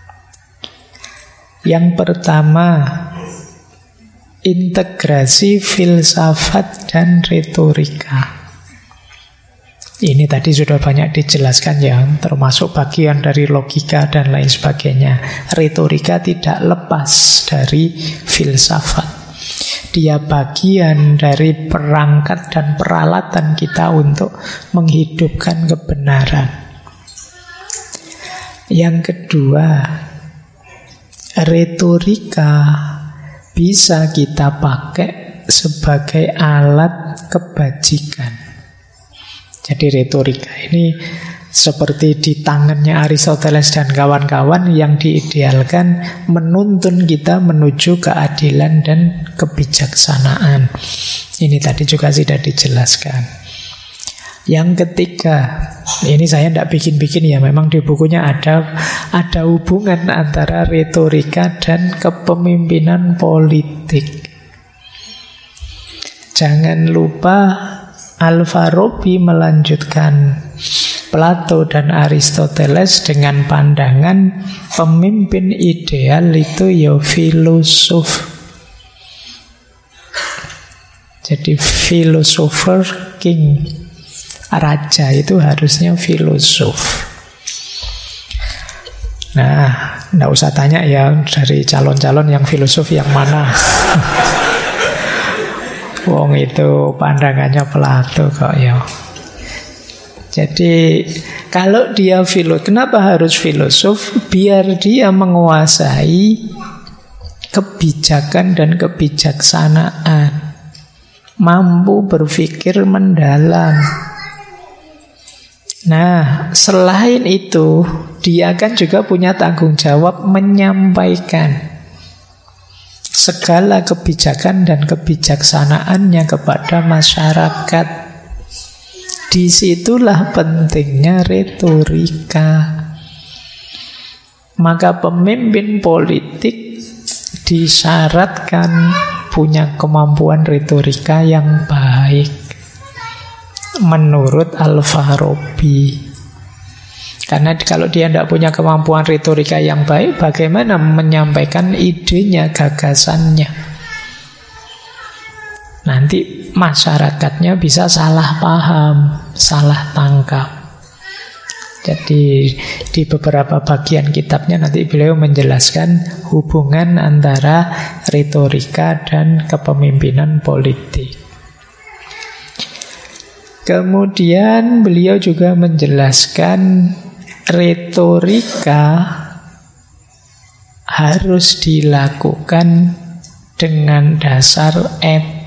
Yang pertama, integrasi filsafat dan retorika. Ini tadi sudah banyak dijelaskan ya, termasuk bagian dari logika dan lain sebagainya. Retorika tidak lepas dari filsafat. Dia bagian dari perangkat dan peralatan kita untuk menghidupkan kebenaran. Yang kedua, retorika bisa kita pakai sebagai alat kebajikan. Jadi retorika ini seperti di tangannya Aristoteles dan kawan-kawan yang diidealkan menuntun kita menuju keadilan dan kebijaksanaan. Ini tadi juga sudah dijelaskan. Yang ketiga, ini saya tidak bikin-bikin ya, memang di bukunya ada hubungan antara retorika dan kepemimpinan politik. Jangan lupa Al-Farabi melanjutkan Plato dan Aristoteles dengan pandangan pemimpin ideal itu ya filosof. Jadi philosopher king, raja itu harusnya filosof. Nah, Nggak usah tanya ya dari calon-calon yang filosof yang mana. Wong itu pandangannya Plato kok ya. Jadi kalau dia kenapa harus filosof? Biar dia menguasai kebijakan dan kebijaksanaan, mampu berpikir mendalam. Nah, selain itu, dia kan juga punya tanggung jawab menyampaikan segala kebijakan dan kebijaksanaannya kepada masyarakat. Disitulah pentingnya retorika. Maka pemimpin politik disyaratkan punya kemampuan retorika yang baik menurut Al-Farabi. Karena kalau dia tidak punya kemampuan retorika yang baik, bagaimana menyampaikan idenya, gagasannya? Nanti masyarakatnya bisa salah paham, salah tangkap. Jadi di beberapa bagian kitabnya nanti beliau menjelaskan hubungan antara retorika dan kepemimpinan politik. Kemudian beliau juga menjelaskan retorika harus dilakukan dengan dasar etik.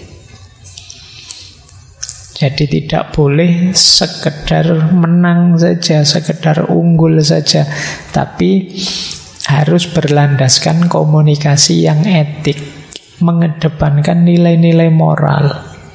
Jadi tidak boleh sekedar menang saja, sekedar unggul saja, tapi harus berlandaskan komunikasi yang etik, mengedepankan nilai-nilai moral.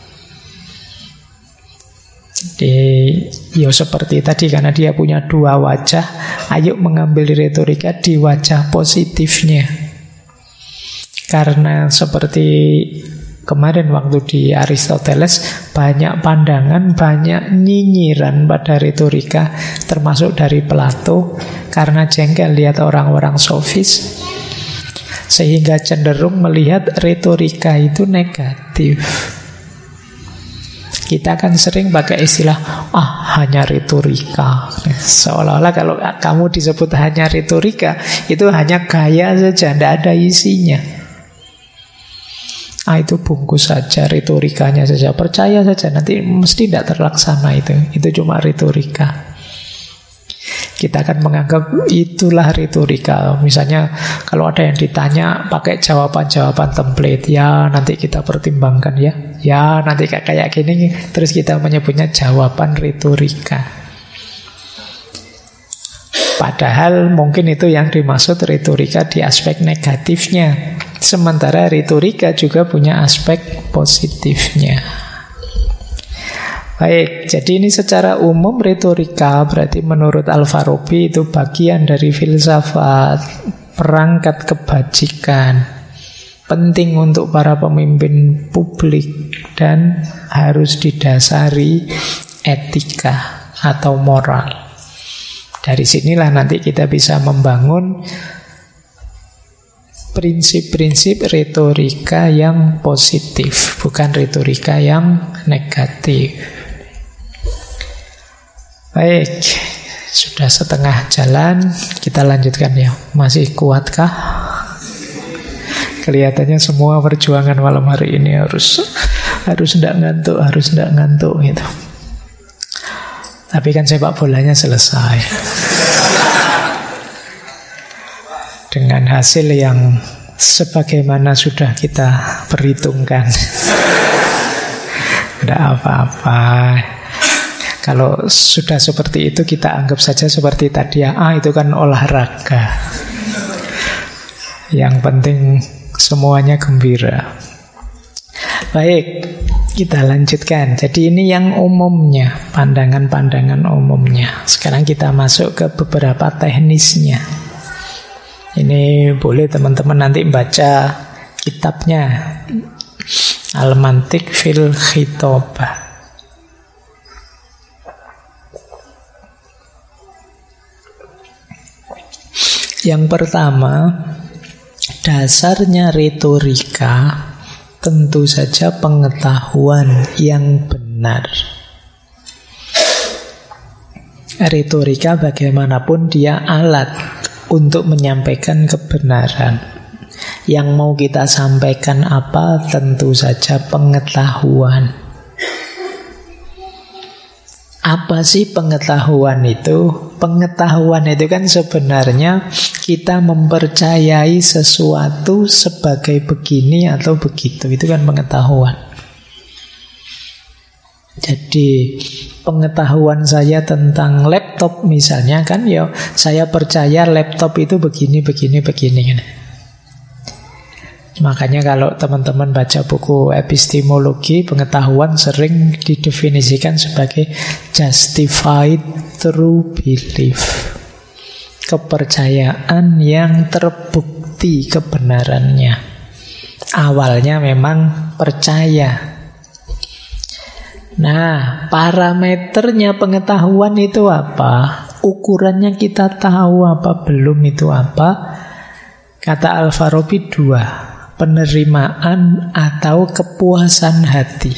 Jadi ya seperti tadi, karena dia punya dua wajah, ayo mengambil retorika di wajah positifnya. Karena seperti kemarin waktu di Aristoteles, banyak pandangan, banyak nyinyiran pada retorika, termasuk dari Plato, karena jengkel lihat orang-orang sofis, sehingga cenderung melihat retorika itu negatif. Kita kan sering pakai istilah hanya retorika. Seolah-olah kalau kamu disebut hanya retorika, itu hanya gaya saja, tidak ada isinya. Itu bungkus saja, retorikanya saja, percaya saja, nanti mesti tidak terlaksana itu cuma retorika. Kita akan menganggap itulah retorika. Misalnya kalau ada yang ditanya pakai jawaban-jawaban template, ya nanti kita pertimbangkan ya nanti kayak gini, terus kita menyebutnya jawaban retorika. Padahal mungkin itu yang dimaksud retorika di aspek negatifnya. Sementara retorika juga punya aspek positifnya. Baik, jadi ini secara umum retorika berarti menurut Al-Farabi itu bagian dari filsafat, perangkat kebajikan, penting untuk para pemimpin publik dan harus didasari etika atau moral. Dari sinilah nanti kita bisa membangun prinsip-prinsip retorika yang positif, bukan retorika yang negatif. Baik, sudah setengah jalan, kita lanjutkan ya. Masih kuatkah? Kelihatannya semua perjuangan malam hari ini harus tidak ngantuk gitu. Tapi kan sepak bolanya selesai dengan hasil yang sebagaimana sudah kita perhitungkan. Tidak apa-apa. Kalau sudah seperti itu, kita anggap saja seperti tadi ya, itu kan olahraga. Yang penting semuanya gembira. Baik, kita lanjutkan. Jadi ini yang umumnya, pandangan-pandangan umumnya. Sekarang kita masuk ke beberapa teknisnya. Ini boleh teman-teman nanti baca kitabnya, Al-Mantiq fil Khitobah. Yang pertama, dasarnya retorika tentu saja pengetahuan yang benar. Retorika bagaimanapun dia alat untuk menyampaikan kebenaran. Yang mau kita sampaikan apa? Tentu saja pengetahuan. Apa sih pengetahuan itu? Pengetahuan itu kan sebenarnya kita mempercayai sesuatu sebagai begini atau begitu. Itu kan pengetahuan. Jadi pengetahuan saya tentang laptop misalnya kan, ya saya percaya laptop itu begini, begini, begini kan. Makanya kalau teman-teman baca buku epistemologi, pengetahuan sering didefinisikan sebagai justified true belief. Kepercayaan yang terbukti kebenarannya. Awalnya memang percaya. Nah, parameternya pengetahuan itu apa? Ukurannya kita tahu apa belum itu apa? Kata Al-Farabi 2. Penerimaan atau kepuasan hati.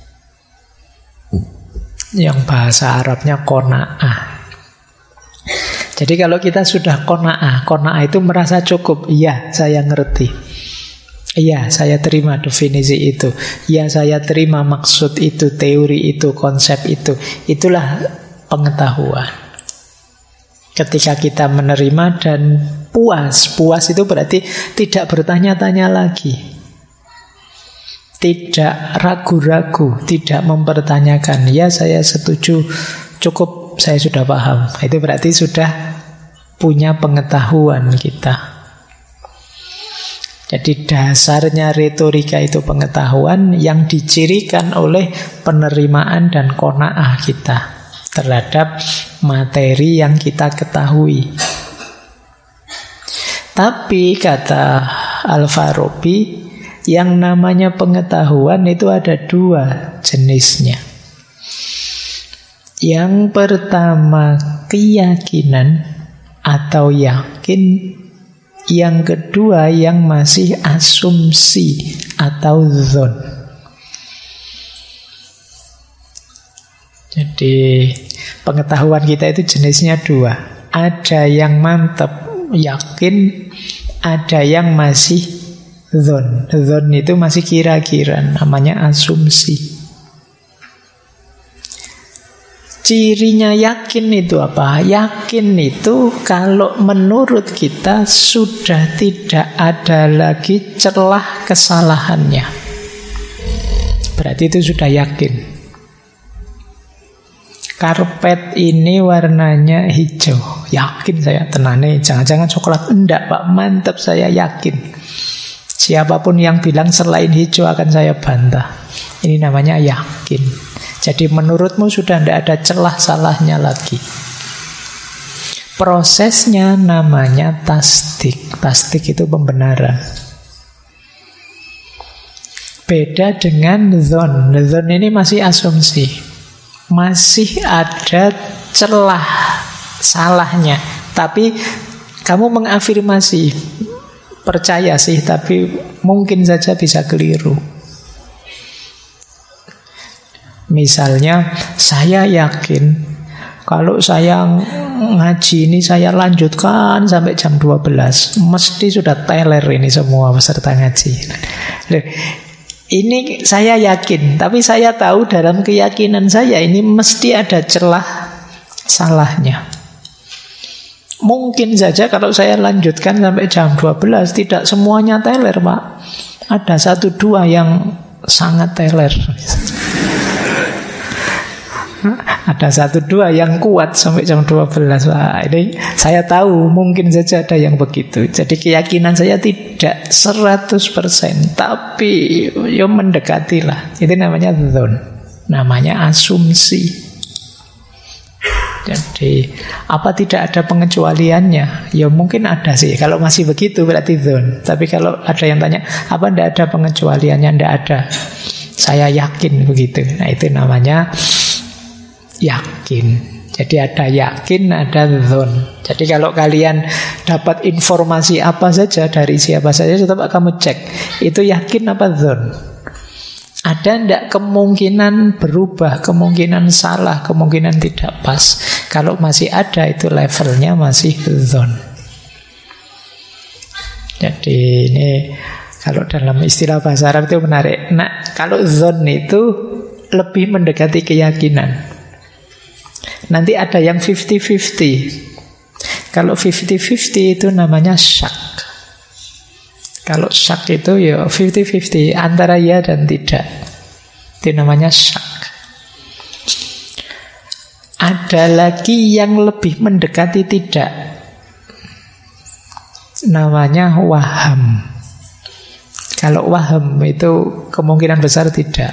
Yang bahasa Arabnya qanaah. Jadi kalau kita sudah qanaah itu merasa cukup. Iya, saya ngerti. Iya, saya terima definisi itu. Iya, saya terima maksud itu, teori itu, konsep itu. Itulah pengetahuan. Ketika kita menerima dan puas itu berarti tidak bertanya-tanya lagi. Tidak ragu-ragu, tidak mempertanyakan. Ya, saya setuju, cukup, saya sudah paham. Itu berarti sudah punya pengetahuan kita. Jadi dasarnya retorika itu pengetahuan yang dicirikan oleh penerimaan dan qanaah kita terhadap materi yang kita ketahui. Tapi kata Al-Farabi, yang namanya pengetahuan itu ada 2 jenisnya. Yang pertama keyakinan atau yakin. Yang kedua yang masih asumsi atau dzon. Jadi pengetahuan kita itu jenisnya 2. Ada yang mantap, yakin, ada yang masih dzon. Dzon itu masih kira-kira, namanya asumsi. Cirinya yakin itu apa? Yakin itu kalau menurut kita sudah tidak ada lagi celah kesalahannya. Berarti itu sudah yakin. Karpet ini warnanya hijau. Yakin saya, tenane, jangan-jangan coklat. Enggak Pak, mantap, saya yakin. Siapapun yang bilang selain hijau akan saya bantah. Ini namanya yakin. Jadi menurutmu sudah tidak ada celah salahnya lagi. Prosesnya namanya tasdik. Tasdik itu pembenaran. Beda dengan dzon. Dzon ini masih asumsi. Masih ada celah salahnya. Tapi kamu mengafirmasi, percaya sih, tapi mungkin saja bisa keliru. Misalnya, saya yakin kalau saya ngaji ini saya lanjutkan sampai jam 12. Mesti sudah teler ini semua peserta ngaji. Ini saya yakin, tapi saya tahu dalam keyakinan saya ini mesti ada celah salahnya. Mungkin saja kalau saya lanjutkan sampai jam 12 tidak semuanya teler, Pak. Ada 1-2 yang sangat teler. Ada 1-2 yang kuat sampai jam 12. Wah, ini saya tahu mungkin saja ada yang begitu. Jadi keyakinan saya tidak 100%, tapi ya mendekatilah. Itu namanya dzon. Namanya asumsi. Jadi apa tidak ada pengecualiannya? Ya mungkin ada sih. Kalau masih begitu berarti dzon. Tapi kalau ada yang tanya, apa tidak ada pengecualiannya? Tidak ada. Saya yakin begitu. Nah itu namanya yakin. Jadi ada yakin, ada dzon. Jadi kalau kalian dapat informasi apa saja dari siapa saja, coba kamu cek, itu yakin apa dzon? Ada ndak kemungkinan berubah, kemungkinan salah, kemungkinan tidak pas? Kalau masih ada, itu levelnya masih dzon. Jadi ini kalau dalam istilah bahasa Arab itu menarik. Nah, kalau dzon itu lebih mendekati keyakinan. Nanti ada yang 50-50. Kalau 50-50 itu namanya syak. Kalau syak itu ya 50-50 antara ya dan tidak. Itu namanya syak. Ada lagi yang lebih mendekati tidak. Namanya waham. Kalau waham itu kemungkinan besar tidak.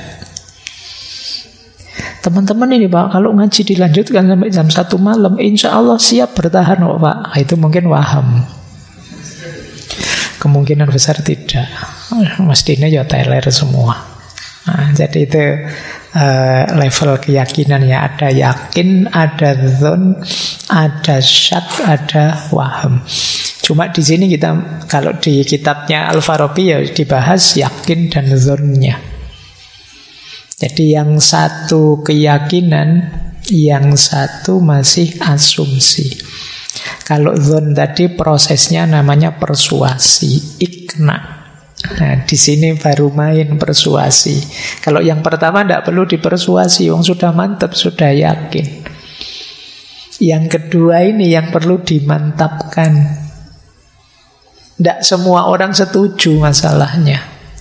Teman-teman ini Pak, kalau ngaji dilanjutkan sampai jam 1 malam, insya Allah siap bertahan kok Pak. Itu mungkin waham. Kemungkinan besar tidak. Mestinya ya teler semua. Nah, jadi itu level keyakinan ya. Ada yakin, ada dzon, ada syak, ada waham. Cuma di sini kita, kalau di kitabnya Al-Farabi ya dibahas yakin dan dzonnya. Jadi yang satu keyakinan, yang satu masih asumsi. Kalau dzon tadi prosesnya namanya persuasi, ikna. Nah, di sini baru main persuasi. Kalau yang pertama tidak perlu dipersuasi, wong sudah mantap, sudah yakin. Yang kedua ini yang perlu dimantapkan. Tidak semua orang setuju masalahnya.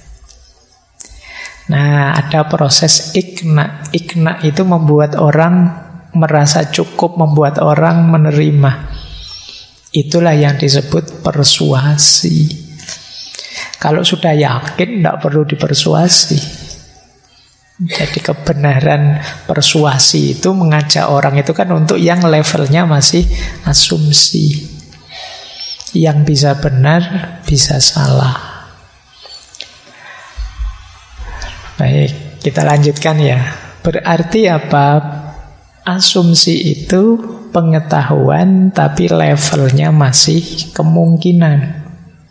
Nah, ada proses ikna. Ikna itu membuat orang merasa cukup, membuat orang menerima. Itulah yang disebut persuasi. Kalau sudah yakin, tidak perlu dipersuasi. Jadi kebenaran persuasi itu mengajak orang itu kan untuk yang levelnya masih asumsi. Yang bisa benar, bisa salah. Baik, kita lanjutkan ya. Berarti apa? Asumsi itu pengetahuan tapi levelnya masih kemungkinan.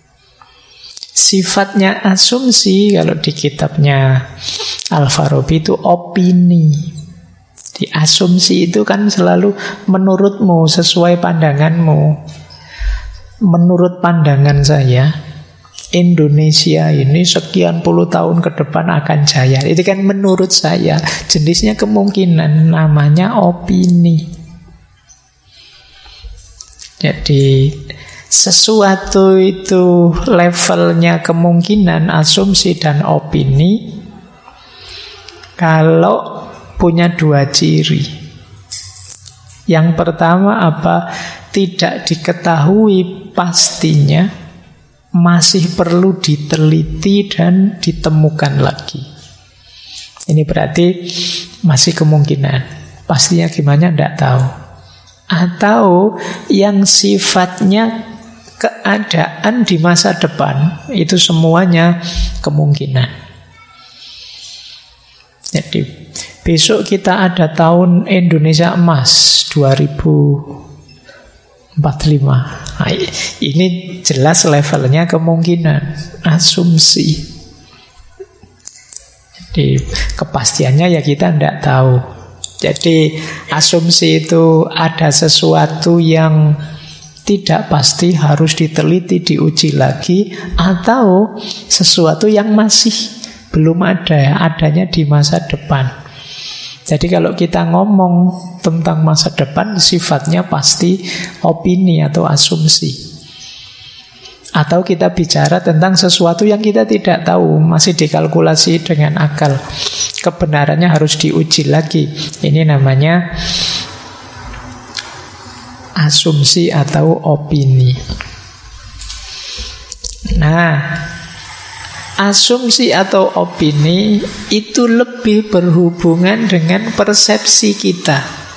Sifatnya asumsi kalau di kitabnya Al-Farabi itu opini. Di asumsi itu kan selalu menurutmu, sesuai pandanganmu. Menurut pandangan saya, Indonesia ini sekian puluh tahun ke depan akan jaya. Itu kan menurut saya. Jenisnya kemungkinan, namanya opini. Jadi sesuatu itu levelnya kemungkinan, asumsi dan opini. Kalau punya dua ciri. Yang pertama apa? Tidak diketahui pastinya, masih perlu diteliti dan ditemukan lagi. Ini berarti masih kemungkinan. Pastinya gimana tidak tahu. Atau yang sifatnya keadaan di masa depan, itu semuanya kemungkinan. Jadi besok kita ada tahun Indonesia Emas 2045. Nah, ini jelas levelnya kemungkinan, asumsi. Jadi kepastiannya ya kita tidak tahu. Jadi asumsi itu ada sesuatu yang tidak pasti, harus diteliti, diuji lagi, atau sesuatu yang masih belum ada, adanya di masa depan. Jadi kalau kita ngomong tentang masa depan, sifatnya pasti opini atau asumsi. Atau kita bicara tentang sesuatu yang kita tidak tahu, masih dikalkulasi dengan akal. Kebenarannya harus diuji lagi. Ini namanya asumsi atau opini. Nah, asumsi atau opini itu lebih berhubungan dengan persepsi kita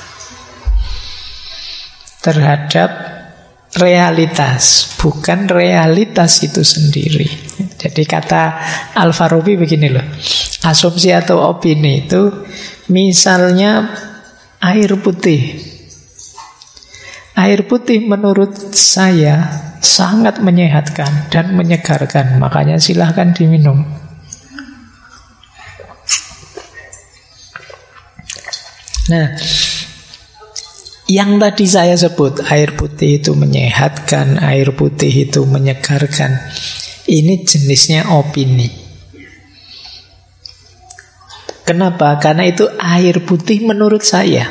terhadap realitas, bukan realitas itu sendiri. Jadi kata Al-Farabi begini loh, asumsi atau opini itu misalnya air putih. Air putih menurut saya sangat menyehatkan dan menyegarkan, makanya silahkan diminum. Nah, Yang tadi saya sebut, air putih itu menyehatkan, air putih itu menyegarkan, ini jenisnya opini. Kenapa? Karena itu air putih menurut saya.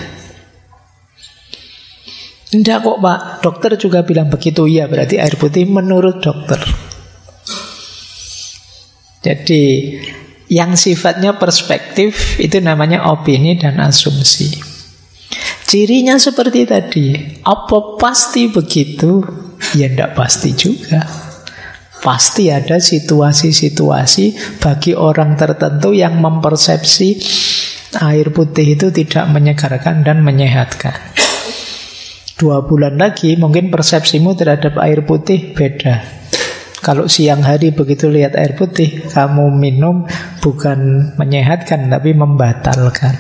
Enggak kok Pak, dokter juga bilang begitu. Ya berarti air putih menurut dokter. Jadi yang sifatnya perspektif itu namanya opini dan asumsi. Cirinya seperti tadi. Apa pasti begitu? Ya enggak pasti juga. Pasti ada situasi-situasi bagi orang tertentu yang mempersepsi air putih itu tidak menyegarkan dan menyehatkan. 2 bulan lagi mungkin persepsimu terhadap air putih beda. Kalau siang hari begitu lihat air putih, kamu minum bukan menyehatkan tapi membatalkan.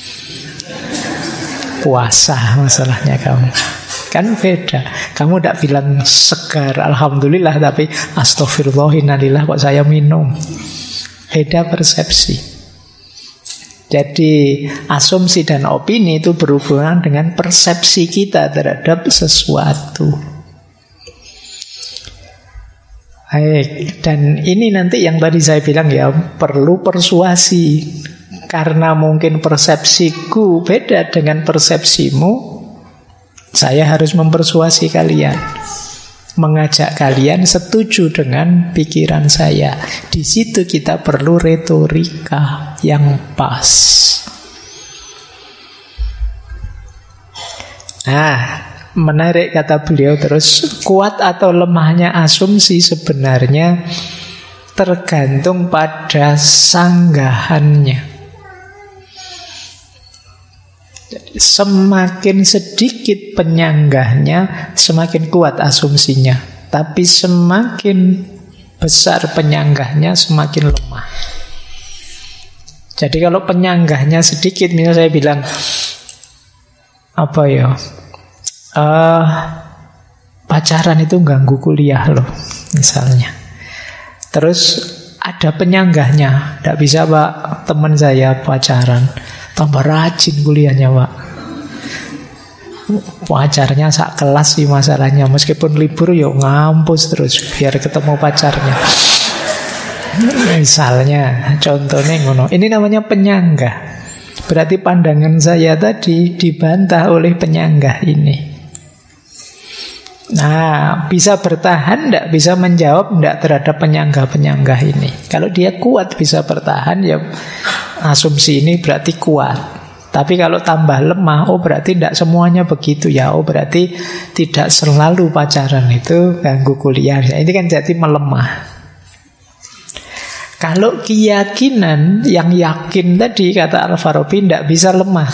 Puasa masalahnya kamu. Kan beda. Kamu tidak bilang segar, alhamdulillah, tapi astagfirullah, innalillah kok saya minum. Beda persepsi. Jadi asumsi dan opini itu berhubungan dengan persepsi kita terhadap sesuatu. Baik, dan ini nanti yang tadi saya bilang ya, perlu persuasi. Karena mungkin persepsiku beda dengan persepsimu, saya harus mempersuasi kalian, mengajak kalian setuju dengan pikiran saya. Di situ kita perlu retorika yang pas. Nah, menarik kata beliau terus, kuat atau lemahnya asumsi sebenarnya tergantung pada sanggahannya. Semakin sedikit penyanggahnya, semakin kuat asumsinya. Tapi semakin besar penyanggahnya, semakin lemah. Jadi kalau penyanggahnya sedikit, misalnya saya bilang, apa ya, pacaran itu ganggu kuliah loh, misalnya. Terus ada penyanggahnya, tidak bisa Pak, teman saya pacaran, tambah rajin kuliahnya Pak. Pacarnya sak kelas sih masalahnya, meskipun libur yuk ngampus terus biar ketemu pacarnya. Misalnya, contohnya ngono. Ini namanya penyanggah. Berarti pandangan saya tadi dibantah oleh penyanggah ini. Nah, bisa bertahan enggak, bisa menjawab enggak terhadap penyanggah-penyanggah ini. Kalau dia kuat bisa bertahan, ya asumsi ini berarti kuat. Tapi kalau tambah lemah, oh berarti tidak semuanya begitu ya. Oh berarti tidak selalu pacaran itu ganggu kuliah. Ini kan jadi melemah. Kalau keyakinan yang yakin tadi, kata Al-Farabi, tidak bisa lemah.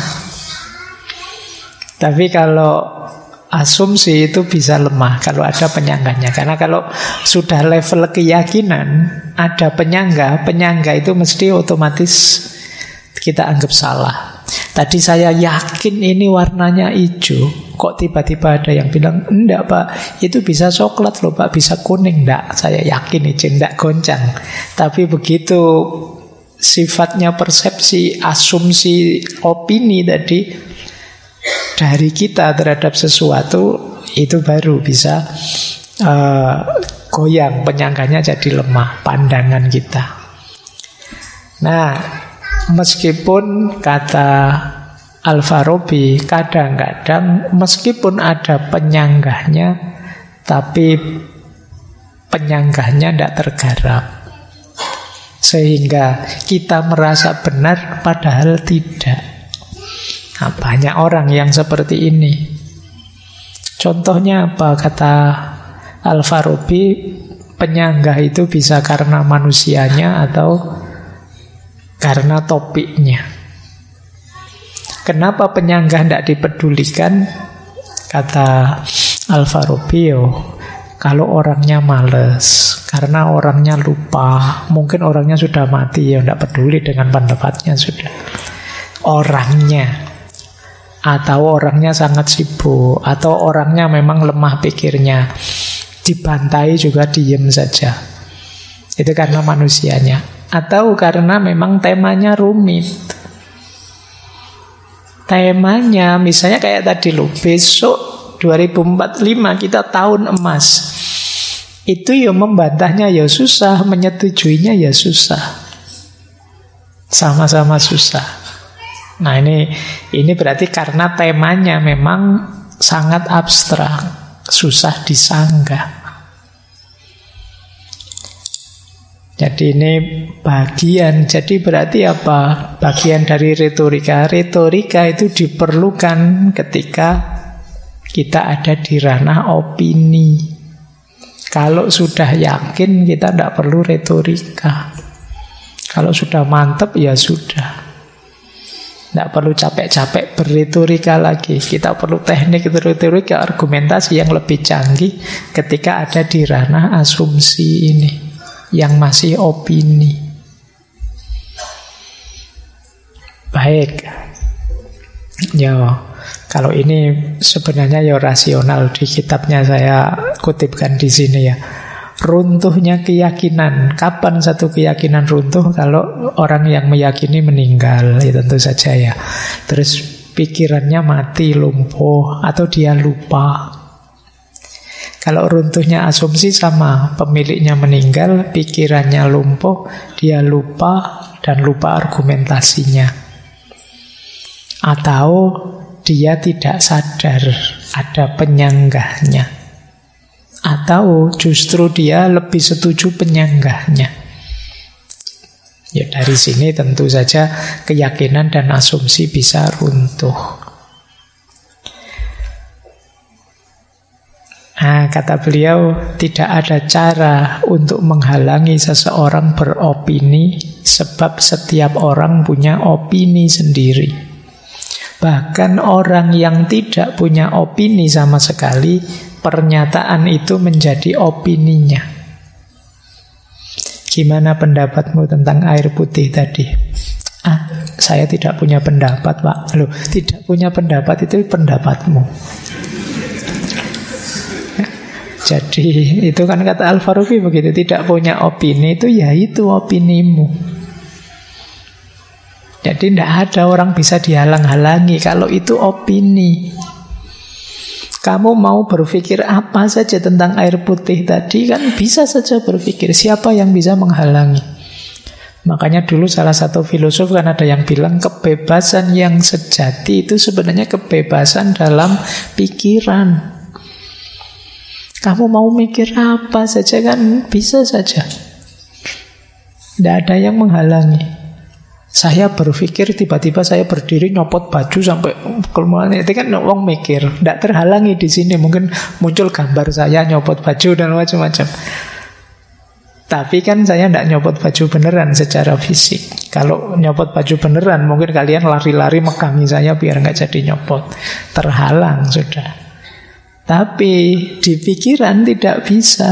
Tapi kalau asumsi itu bisa lemah kalau ada penyanggahnya. Karena kalau sudah level keyakinan, ada penyanggah, penyanggah itu mesti otomatis kita anggap salah. Tadi saya yakin ini warnanya hijau, kok tiba-tiba ada yang bilang, enggak Pak, itu bisa coklat loh Pak, bisa kuning. Enggak, saya yakin hijau, enggak goncang. Tapi begitu sifatnya persepsi, asumsi, opini tadi dari kita terhadap sesuatu, itu baru bisa goyang, penyanggahnya jadi lemah, pandangan kita. Nah, meskipun kata Al-Farabi, kadang-kadang meskipun ada penyanggahnya, tapi penyanggahnya tidak tergarap, sehingga kita merasa benar padahal tidak. Nah, banyak orang yang seperti ini. Contohnya apa? Kata Al-Farabi, penyanggah itu bisa karena manusianya atau karena topiknya. Kenapa penyanggah tidak dipedulikan? Kata Al-Farabi, kalau orangnya males, karena orangnya lupa, mungkin orangnya sudah mati, ya tidak peduli dengan pendapatnya sudah. Orangnya, atau orangnya sangat sibuk, atau orangnya memang lemah pikirnya, dibantai juga diem saja. Itu karena manusianya. Atau karena memang temanya rumit. temanya misalnya kayak tadi loh, besok 2045 kita tahun emas. Itu ya membantahnya ya susah, menyetujuinya ya susah. Sama-sama susah. Nah ini berarti karena temanya memang sangat abstrak, susah disanggah. Jadi ini bagian, jadi berarti apa? Bagian dari retorika. Retorika itu diperlukan ketika kita ada di ranah opini. Kalau sudah yakin kita tidak perlu retorika. Kalau sudah mantep ya sudah. Tidak perlu capek-capek berretorika lagi. Kita perlu teknik retorika, argumentasi yang lebih canggih ketika ada di ranah asumsi ini, yang masih opini. Baik. Ya, kalau ini sebenarnya ya rasional, di kitabnya saya kutipkan di sini ya. Runtuhnya keyakinan. Kapan satu keyakinan runtuh? Kalau orang yang meyakini meninggal, ya tentu saja ya. Terus pikirannya mati, lumpuh, atau dia lupa. Kalau runtuhnya asumsi sama, pemiliknya meninggal, pikirannya lumpuh, dia lupa dan lupa argumentasinya. Atau dia tidak sadar ada penyanggahnya. Atau justru dia lebih setuju penyanggahnya. Ya dari sini tentu saja keyakinan dan asumsi bisa runtuh. Nah, kata beliau, tidak ada cara untuk menghalangi seseorang beropini, sebab setiap orang punya opini sendiri. Bahkan orang yang tidak punya opini sama sekali, pernyataan itu menjadi opininya. Gimana pendapatmu tentang air putih tadi? Saya tidak punya pendapat, Pak. Loh, tidak punya pendapat itu pendapatmu. Jadi itu kan kata Al-Farabi begitu, tidak punya opini itu ya itu opinimu. Jadi tidak ada orang bisa dihalang-halangi kalau itu opini. Kamu mau berpikir apa saja tentang air putih tadi kan bisa saja berpikir, siapa yang bisa menghalangi? Makanya dulu salah satu filosof kan ada yang bilang kebebasan yang sejati itu sebenarnya kebebasan dalam pikiran. Kamu mau mikir apa saja kan bisa saja. Tidak ada yang menghalangi. Saya berpikir tiba-tiba saya berdiri nyopot baju sampai keluar. Itu kan orang mikir, tidak terhalangi di sini. Mungkin muncul gambar saya nyopot baju dan macam-macam. Tapi kan saya tidak nyopot baju beneran secara fisik. Kalau nyopot baju beneran mungkin kalian lari-lari megangi saya biar nggak jadi nyopot. Terhalang sudah. Tapi di pikiran tidak bisa.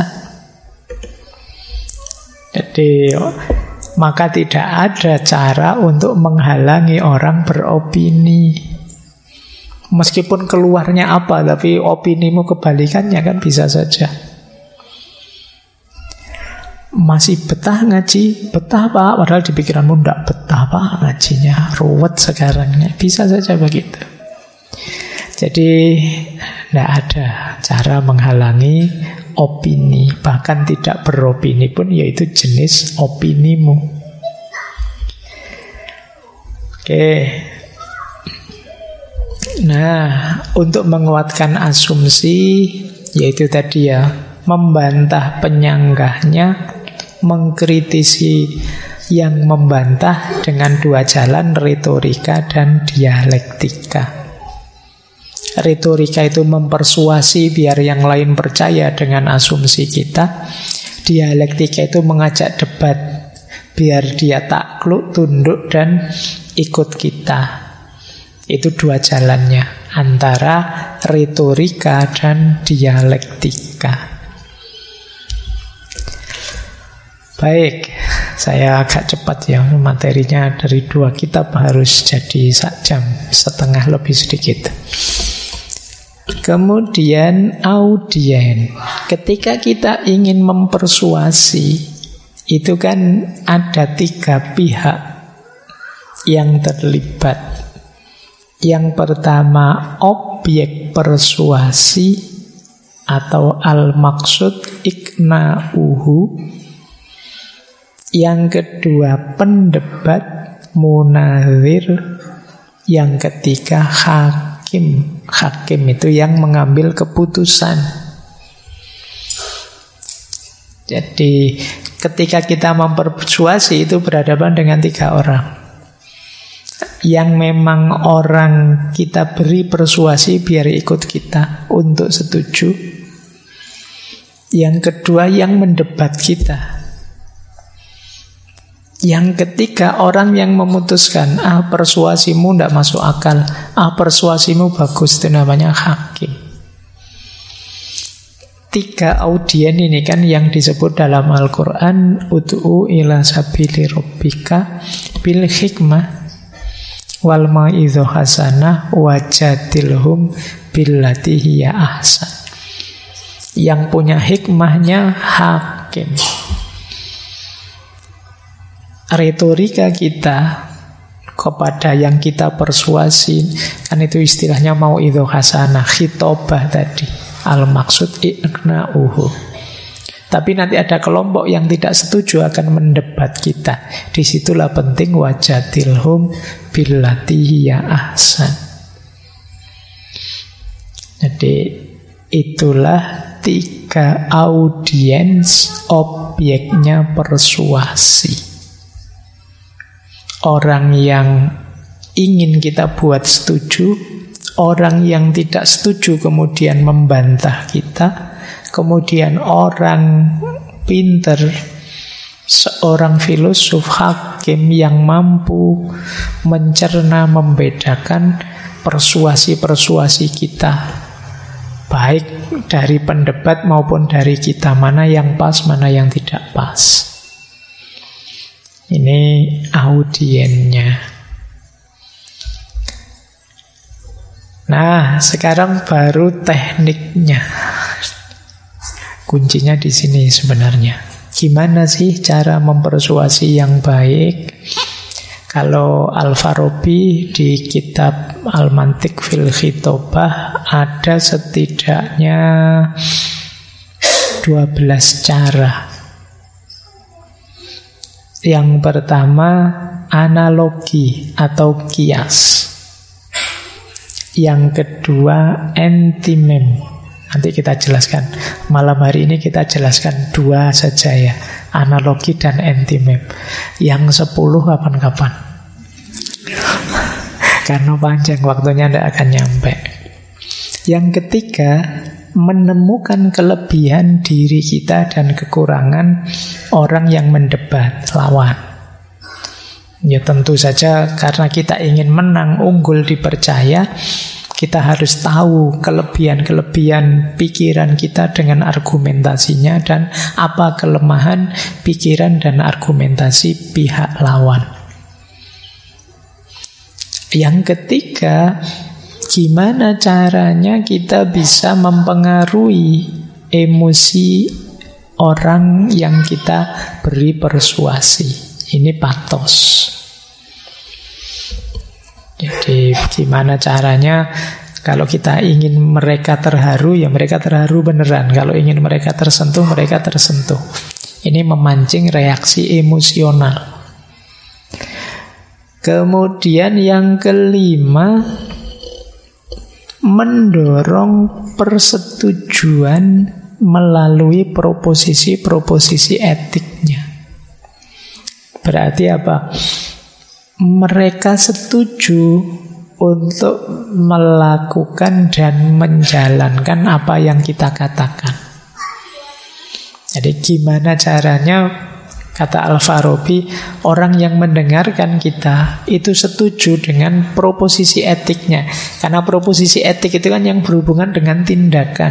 Jadi maka tidak ada cara untuk menghalangi orang beropini. Meskipun keluarnya apa, tapi opinimu kebalikannya kan bisa saja. Masih betah ngaji? Betah Pak, padahal di pikiranmu tidak betah Pak ngajinya, ruwet sekarang. Bisa saja begitu. Jadi tidak ada cara menghalangi opini. Bahkan tidak beropini pun yaitu jenis opinimu. Oke. Nah, untuk menguatkan asumsi, yaitu tadi ya, membantah penyanggahnya, mengkritisi yang membantah dengan dua jalan, retorika dan dialektika. Retorika itu mempersuasi biar yang lain percaya dengan asumsi kita. Dialektika itu mengajak debat biar dia takluk, tunduk dan ikut kita. Itu dua jalannya antara retorika dan dialektika. Baik, saya agak cepat ya, materinya dari dua kitab harus jadi 1,5 jam lebih sedikit. Kemudian audien. Ketika kita ingin mempersuasi, itu kan ada 3 pihak yang terlibat. Yang pertama objek persuasi atau al-maksud iqna'uhu. Yang kedua pendebat munazir. Yang ketiga hakim. Hakim itu yang mengambil keputusan. Jadi ketika kita mempersuasi itu berhadapan dengan 3 orang. Yang memang orang kita beri persuasi biar ikut kita untuk setuju. Yang kedua yang mendebat kita. Yang ketiga orang yang memutuskan, persuasimu tidak masuk akal, persuasimu bagus, itu namanya hakim. 3 audien ini kan yang disebut dalam Al-Quran, ud'u ila sabili rabbika bil hikmah wal mau'izah hasanah wajadilhum billati hiya ahsan. Yang punya hikmahnya hakim. Retorika kita kepada yang kita persuasi, kan itu istilahnya mau'izah hasanah, khitobah tadi, al-maksud iqna'uhu. Tapi nanti ada kelompok yang tidak setuju akan mendebat kita. Disitulah penting wajadilhum billati hiya ahsan. Jadi itulah 3 audiens objeknya persuasi. Orang yang ingin kita buat setuju, orang yang tidak setuju kemudian membantah kita, kemudian orang pinter, seorang filosof hakim yang mampu mencerna, membedakan persuasi-persuasi kita, baik dari pendebat maupun dari kita, mana yang pas, mana yang tidak pas. Ini audiennya. Nah, sekarang baru tekniknya. Kuncinya di sini sebenarnya. Gimana sih cara mempersuasi yang baik? Kalau Al-Farabi di kitab Al-Mantiq fil Khitobah ada setidaknya 12 cara. Yang pertama analogi atau kias. Yang kedua antimem. Nanti kita jelaskan. Malam hari ini kita jelaskan 2 saja ya, analogi dan antimem. Yang 10 kapan-kapan. Karena panjang waktunya tidak akan nyampe. Yang ketiga menemukan kelebihan diri kita dan kekurangan orang yang mendebat, lawan. Ya tentu saja karena kita ingin menang, unggul, dipercaya, kita harus tahu kelebihan-kelebihan pikiran kita dengan argumentasinya dan apa kelemahan pikiran dan argumentasi pihak lawan. Yang ketiga, gimana caranya kita bisa mempengaruhi emosi orang yang kita beri persuasi. Ini pathos. Jadi gimana caranya kalau kita ingin mereka terharu, ya mereka terharu beneran. Kalau ingin mereka tersentuh, mereka tersentuh. Ini memancing reaksi emosional. Kemudian yang kelima, mendorong persetujuan melalui proposisi-proposisi etiknya. Berarti apa? Mereka setuju untuk melakukan dan menjalankan apa yang kita katakan. Jadi gimana caranya, kata Al-Farabi, orang yang mendengarkan kita itu setuju dengan proposisi etiknya. Karena proposisi etik itu kan yang berhubungan dengan tindakan.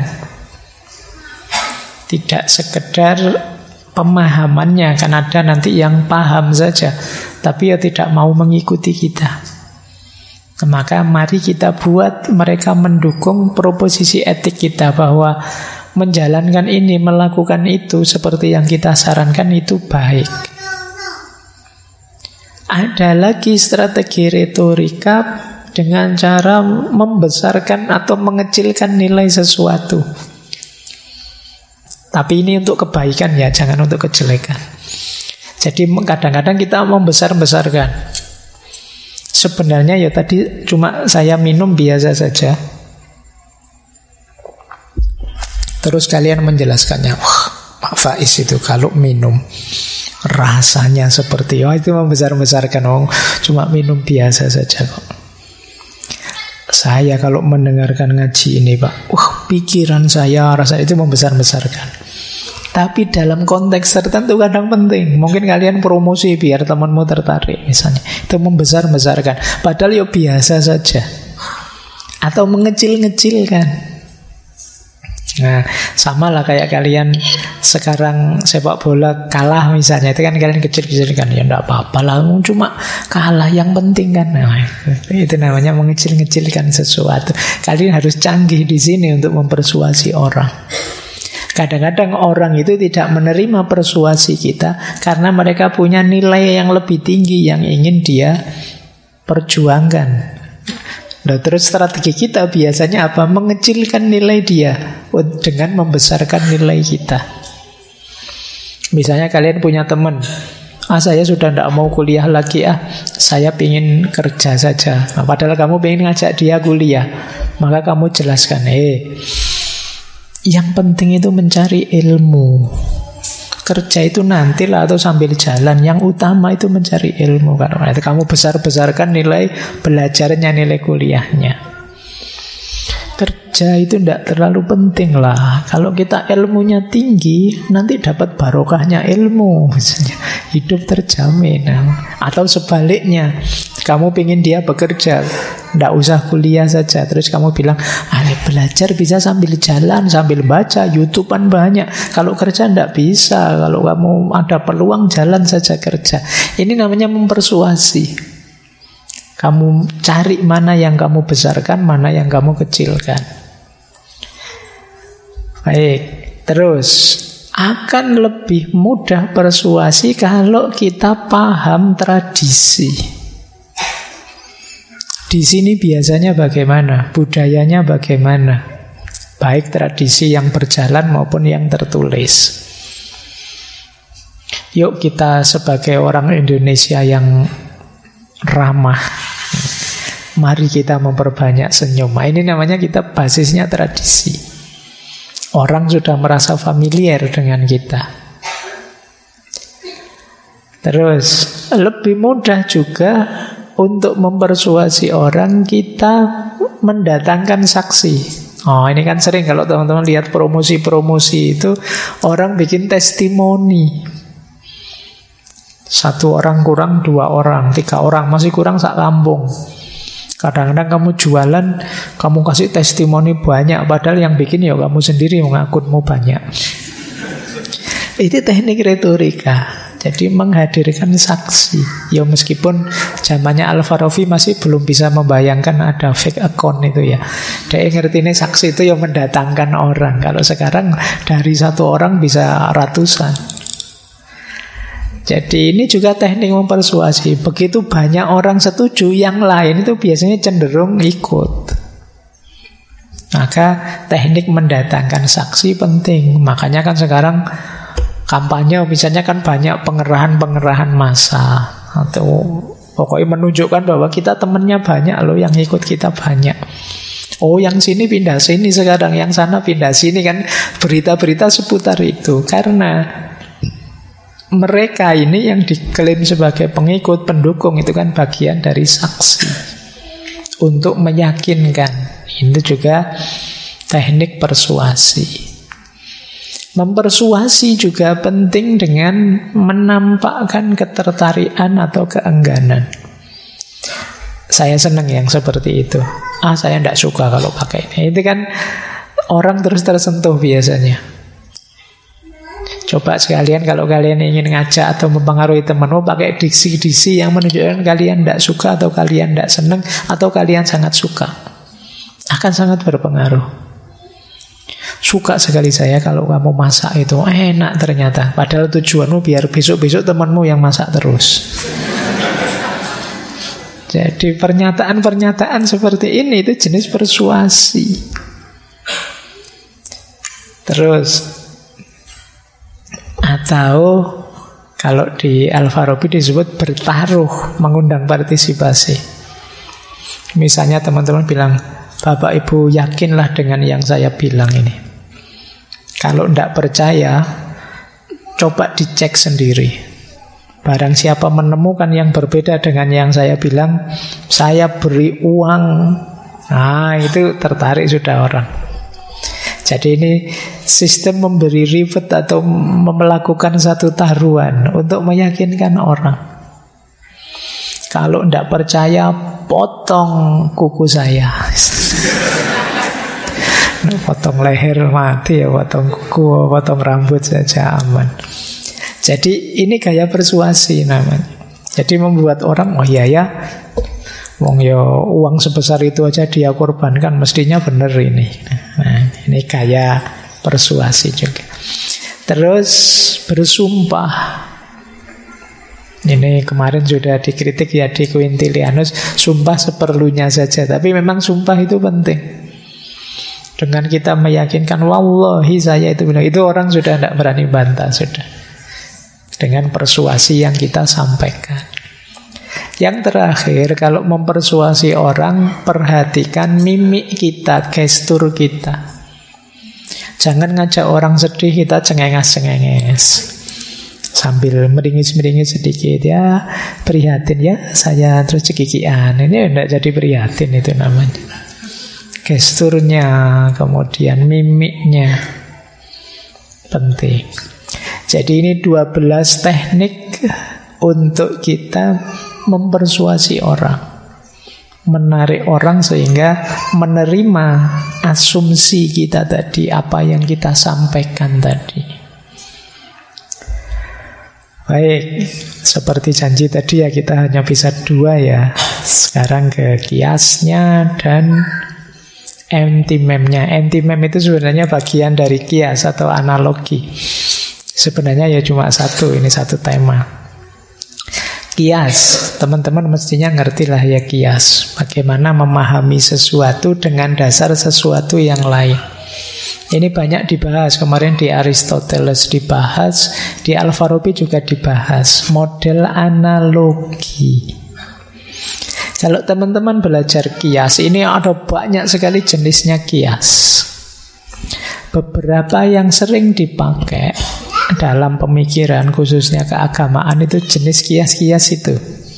Tidak sekedar pemahamannya, kan ada nanti yang paham saja tapi ya tidak mau mengikuti kita. Maka mari kita buat mereka mendukung proposisi etik kita, bahwa menjalankan ini, melakukan itu seperti yang kita sarankan itu baik. Ada lagi strategi retorika dengan cara membesarkan atau mengecilkan nilai sesuatu. Tapi ini untuk kebaikan ya, jangan untuk kejelekan. Jadi kadang-kadang kita membesar-besarkan. Sebenarnya ya tadi cuma saya minum biasa saja. Terus kalian menjelaskannya, wah Pak Faiz itu kalau minum rasanya seperti, oh itu membesar-besarkan, oh cuma minum biasa saja kok. Saya kalau mendengarkan ngaji ini Pak, wah pikiran saya rasa itu membesar-besarkan. Tapi dalam konteks tertentu kadang penting. Mungkin kalian promosi biar temanmu tertarik misalnya, itu membesar-besarkan. Padahal ya biasa saja. Atau mengecil-ngecilkan. Nah, sama lah kayak kalian sekarang sepak bola kalah misalnya, itu kan kalian kecil-kecilkan, ya enggak apa-apa lah, cuma kalah yang penting kan. Nah, itu namanya mengecil-ngecilkan sesuatu. Kalian harus canggih di sini untuk mempersuasi orang. Kadang-kadang orang itu tidak menerima persuasi kita karena mereka punya nilai yang lebih tinggi yang ingin dia perjuangkan. Nah, terus strategi kita biasanya apa? Mengecilkan nilai dia dengan membesarkan nilai kita. Misalnya kalian punya teman, saya sudah tidak mau kuliah lagi, saya ingin kerja saja. Nah, padahal kamu ingin ngajak dia kuliah. Maka kamu jelaskan, yang penting itu mencari ilmu. Kerja itu nantilah atau sambil jalan. Yang utama itu mencari ilmu. Karena itu kamu besar-besarkan nilai belajarnya, nilai kuliahnya. Kerja itu tidak terlalu penting lah. Kalau kita ilmunya tinggi, nanti dapat barokahnya ilmu misalnya. Hidup terjamin. Atau sebaliknya, kamu pengen dia bekerja, tidak usah kuliah saja. Terus kamu bilang, belajar bisa sambil jalan, sambil baca, YouTubean banyak. Kalau kerja tidak bisa. Kalau kamu ada peluang, jalan saja kerja. Ini namanya mempersuasi. Kamu cari mana yang kamu besarkan, mana yang kamu kecilkan. Baik, terus akan lebih mudah persuasi kalau kita paham tradisi. Di sini biasanya bagaimana? Budayanya bagaimana? Baik tradisi yang berjalan maupun yang tertulis. Yuk kita sebagai orang Indonesia yang ramah, mari kita memperbanyak senyum. Ini namanya kita basisnya tradisi. Orang sudah merasa familiar dengan kita. Terus lebih mudah juga untuk mempersuasi orang kita mendatangkan saksi. Ini kan sering kalau teman-teman lihat promosi-promosi itu, orang bikin testimoni. 1 orang kurang 2 orang, 3 orang, masih kurang sak kampung. Kadang-kadang kamu jualan, kamu kasih testimoni banyak, padahal yang bikin ya kamu sendiri, akunmu banyak. Itu teknik retorika. Jadi menghadirkan saksi. Ya meskipun zamannya Al-Farabi masih belum bisa membayangkan ada fake account itu ya. Dia ngerti ini saksi itu yang mendatangkan orang. Kalau sekarang dari 1 orang bisa ratusan. Jadi ini juga teknik mempersuasi. Begitu banyak orang setuju, yang lain itu biasanya cenderung ikut. Maka teknik mendatangkan saksi penting. Makanya kan sekarang kampanye misalnya kan banyak pengerahan massa, atau pokoknya menunjukkan bahwa kita temennya banyak loh, yang ikut kita banyak. Oh yang sini pindah sini sekarang, yang sana pindah sini, kan berita-berita seputar itu. Karena mereka ini yang diklaim sebagai pengikut, pendukung, itu kan bagian dari saksi untuk meyakinkan. Itu juga teknik persuasi. Mempersuasi juga penting dengan menampakkan ketertarikan atau keengganan. Saya senang yang seperti itu. Saya tidak suka kalau pakai ini. Itu kan orang terus tersentuh biasanya. Coba sekalian kalau kalian ingin ngajak atau mempengaruhi temanmu, pakai diksi-diksi yang menunjukkan kalian tidak suka, atau kalian tidak senang, atau kalian sangat suka. Akan sangat berpengaruh. Suka sekali saya kalau kamu masak itu enak ternyata. Padahal tujuanmu biar besok-besok temanmu yang masak terus. Jadi pernyataan-pernyataan seperti ini itu jenis persuasi. Terus, atau kalau di Al-Farabi disebut bertaruh, mengundang partisipasi. Misalnya teman-teman bilang, Bapak Ibu yakinlah dengan yang saya bilang ini. Kalau tidak percaya, coba dicek sendiri. Barang siapa menemukan yang berbeda dengan yang saya bilang, saya beri uang. Nah, itu tertarik sudah orang. Jadi ini sistem memberi reward atau melakukan satu taruhan untuk meyakinkan orang. Kalau tidak percaya, potong kuku saya. Potong leher mati ya, potong kuku, potong rambut saja aman. Jadi ini gaya persuasi namanya. Jadi membuat orang, oh iya ya, wong ya uang sebesar itu aja dia korbankan, mestinya benar ini. Nah, ini gaya persuasi juga. Terus bersumpah. Ini kemarin sudah dikritik ya di Quintilianus, sumpah seperlunya saja. Tapi memang sumpah itu penting. Dengan kita meyakinkan, wallahi saya itu bilang, itu orang sudah tidak berani bantah sudah. Dengan persuasi yang kita sampaikan. Yang terakhir, kalau mempersuasi orang, perhatikan mimik kita, gestur kita. Jangan ngajak orang sedih, kita cengenges-cengenges. Sambil meringis-meringis sedikit, ya prihatin ya, saya terus cekikian. Ini tidak jadi prihatin itu namanya. Gesturnya, kemudian mimiknya penting. Jadi ini 12 teknik untuk kita mempersuasi orang, menarik orang sehingga menerima asumsi kita tadi, apa yang kita sampaikan tadi. Baik, seperti janji tadi ya, kita hanya bisa 2 ya. Sekarang ke kiasnya dan anti-meme-nya. Anti-meme itu sebenarnya bagian dari kias atau analogi. Sebenarnya ya cuma satu, ini satu tema. Kias, teman-teman mestinya ngerti lah ya kias. Bagaimana memahami sesuatu dengan dasar sesuatu yang lain. Ini banyak dibahas, kemarin di Aristoteles dibahas, di Al-Farabi juga dibahas. Model analogi. Kalau teman-teman belajar kias, ini ada banyak sekali jenisnya kias. Beberapa yang sering dipakai dalam pemikiran, khususnya keagamaan, itu jenis kias-kias itu.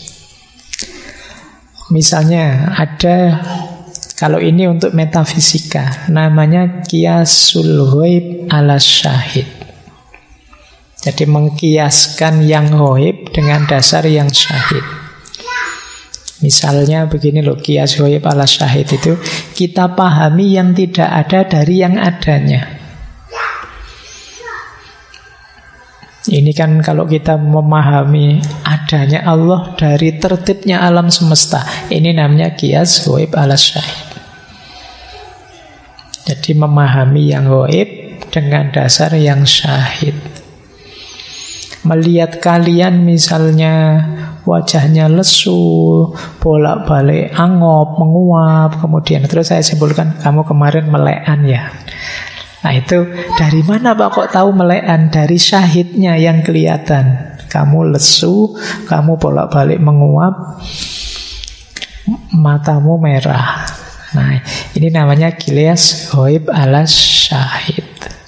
Misalnya ada, kalau ini untuk metafisika, namanya kiasul ghaib ala syahid. Jadi mengkiaskan yang ghaib dengan dasar yang syahid. Misalnya begini loh, kias ghaib ala syahid itu, kita pahami yang tidak ada dari yang adanya. Ini kan kalau kita memahami adanya Allah dari tertibnya alam semesta, ini namanya kias ghaib ala syahid. Jadi memahami yang ghaib dengan dasar yang syahid. Melihat kalian misalnya wajahnya lesu, bolak-balik angop, menguap, kemudian terus saya simpulkan, kamu kemarin melekan ya. Nah itu dari mana Pak kok tahu melekan? Dari syahidnya yang kelihatan. Kamu lesu, kamu bolak-balik menguap, matamu merah. Nah ini namanya kias ghaib ala syahid.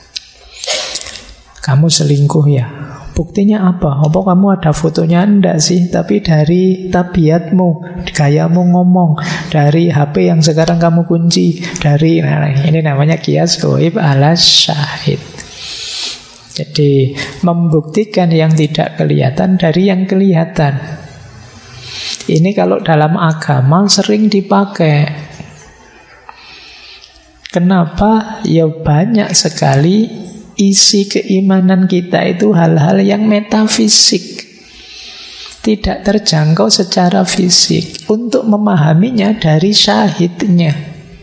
Kamu selingkuh ya? Buktinya apa? Apa kamu ada fotonya? Enggak sih, tapi dari tabiatmu, gayamu ngomong, dari HP yang sekarang kamu kunci, dari ini namanya kias ghaib ala syahid. Jadi membuktikan yang tidak kelihatan dari yang kelihatan. Ini kalau dalam agama sering dipakai. Kenapa? Ya banyak sekali isi keimanan kita itu hal-hal yang metafisik, tidak terjangkau secara fisik. Untuk memahaminya dari syahidnya.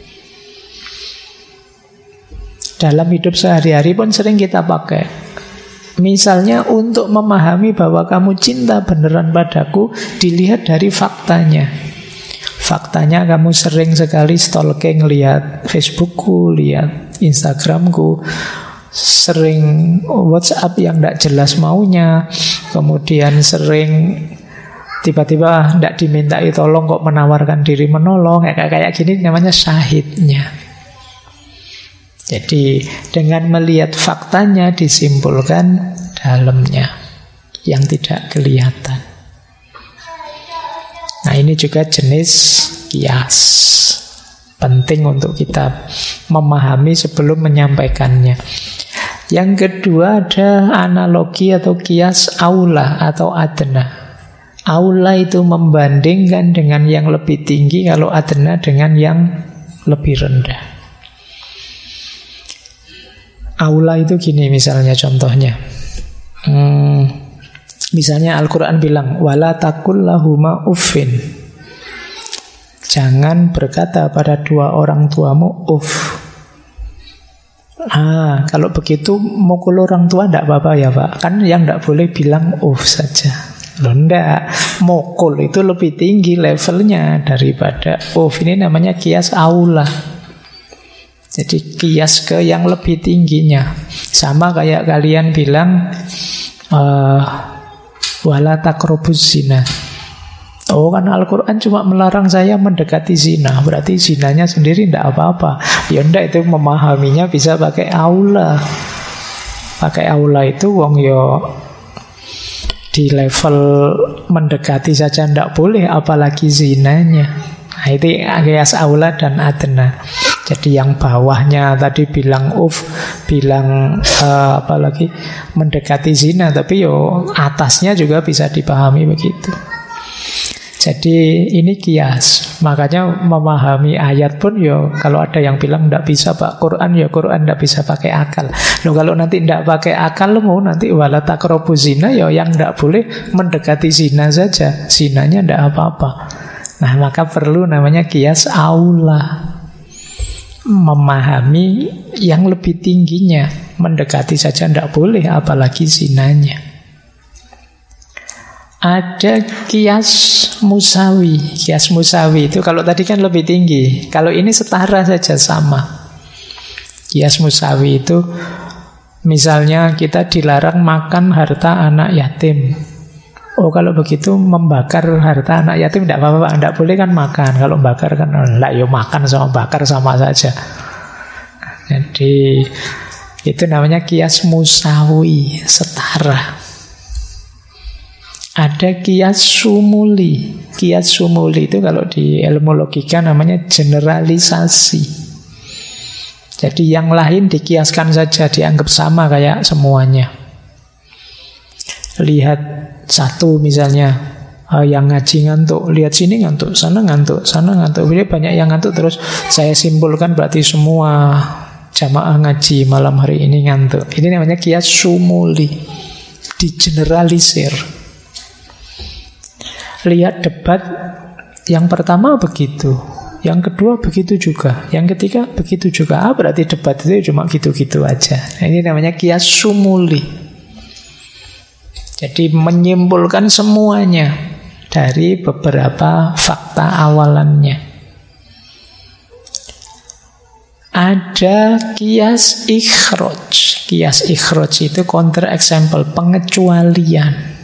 Dalam hidup sehari-hari pun sering kita pakai. Misalnya untuk memahami bahwa kamu cinta beneran padaku, dilihat dari faktanya. faktanya kamu sering sekali stalking, lihat Facebookku, lihat Instagramku, sering WhatsApp yang tidak jelas maunya, kemudian sering tiba-tiba tidak dimintai tolong kok menawarkan diri menolong, kayak gini namanya syahidnya. Jadi dengan melihat faktanya disimpulkan dalamnya yang tidak kelihatan. Nah, ini juga jenis kias. Penting untuk kita memahami sebelum menyampaikannya. Yang kedua ada analogi atau kias aula atau adna. Aula itu membandingkan dengan yang lebih tinggi, kalau adna dengan yang lebih rendah. Aula itu gini misalnya contohnya. Misalnya Al-Quran bilang wala taqul lahuma uffin. Jangan berkata pada dua orang tuamu uff. Kalau begitu mukul orang tua tidak apa-apa ya Pak. Kan yang tidak boleh bilang uff saja. Loh enggak, mukul itu lebih tinggi levelnya daripada uff. Ini namanya kias aula. Jadi kias ke yang lebih tingginya. Sama kayak kalian bilang wala taqrabuz zina. Oh, kan Al-Quran cuma melarang saya mendekati zina, berarti zinanya sendiri tidak apa-apa. Ya enggak, itu memahaminya bisa pakai aula. Pakai aula itu wong yo di level mendekati saja tidak boleh, apalagi zinanya. Nah, itu kias aula dan adna. Jadi yang bawahnya tadi bilang bilang apalagi mendekati zina, tapi yo atasnya juga bisa dipahami begitu. Jadi ini kias. Makanya memahami ayat pun yo, kalau ada yang bilang tidak bisa Pak Quran, ya Quran tidak bisa pakai akal. Loh, kalau nanti tidak pakai akal, mau nanti wala taqrabu zina, ya yang tidak boleh mendekati zina saja. Zinanya tidak apa-apa. Nah, maka perlu namanya kias aula. Memahami yang lebih tingginya. Mendekati saja tidak boleh, apalagi zinanya. Ada kias musawi. Kias musawi itu kalau tadi kan lebih tinggi, kalau ini setara saja, sama. Kias musawi itu misalnya kita dilarang makan harta anak yatim. Oh, kalau begitu membakar harta anak yatim tidak apa-apa, tidak boleh kan makan. Kalau bakar kan enggak, ya makan sama bakar sama saja. Jadi itu namanya kias musawi, setara. Ada kias sumuli. Kias sumuli itu kalau di ilmu logika namanya generalisasi. Jadi yang lain dikiaskan saja, dianggap sama kayak semuanya. Lihat satu misalnya, yang ngaji ngantuk, lihat sini ngantuk, sana ngantuk, sana ngantuk. Jadi banyak yang ngantuk, terus saya simpulkan berarti semua jamaah ngaji malam hari ini ngantuk. Ini namanya kias sumuli, digeneralisir. Lihat debat, yang pertama begitu, yang kedua begitu juga, yang ketiga begitu juga. Berarti debat itu cuma gitu-gitu aja. Nah, ini namanya kias sumuli. Jadi menyimpulkan semuanya dari beberapa fakta awalannya. Ada kias ikhraj. Kias ikhraj itu counter example, pengecualian.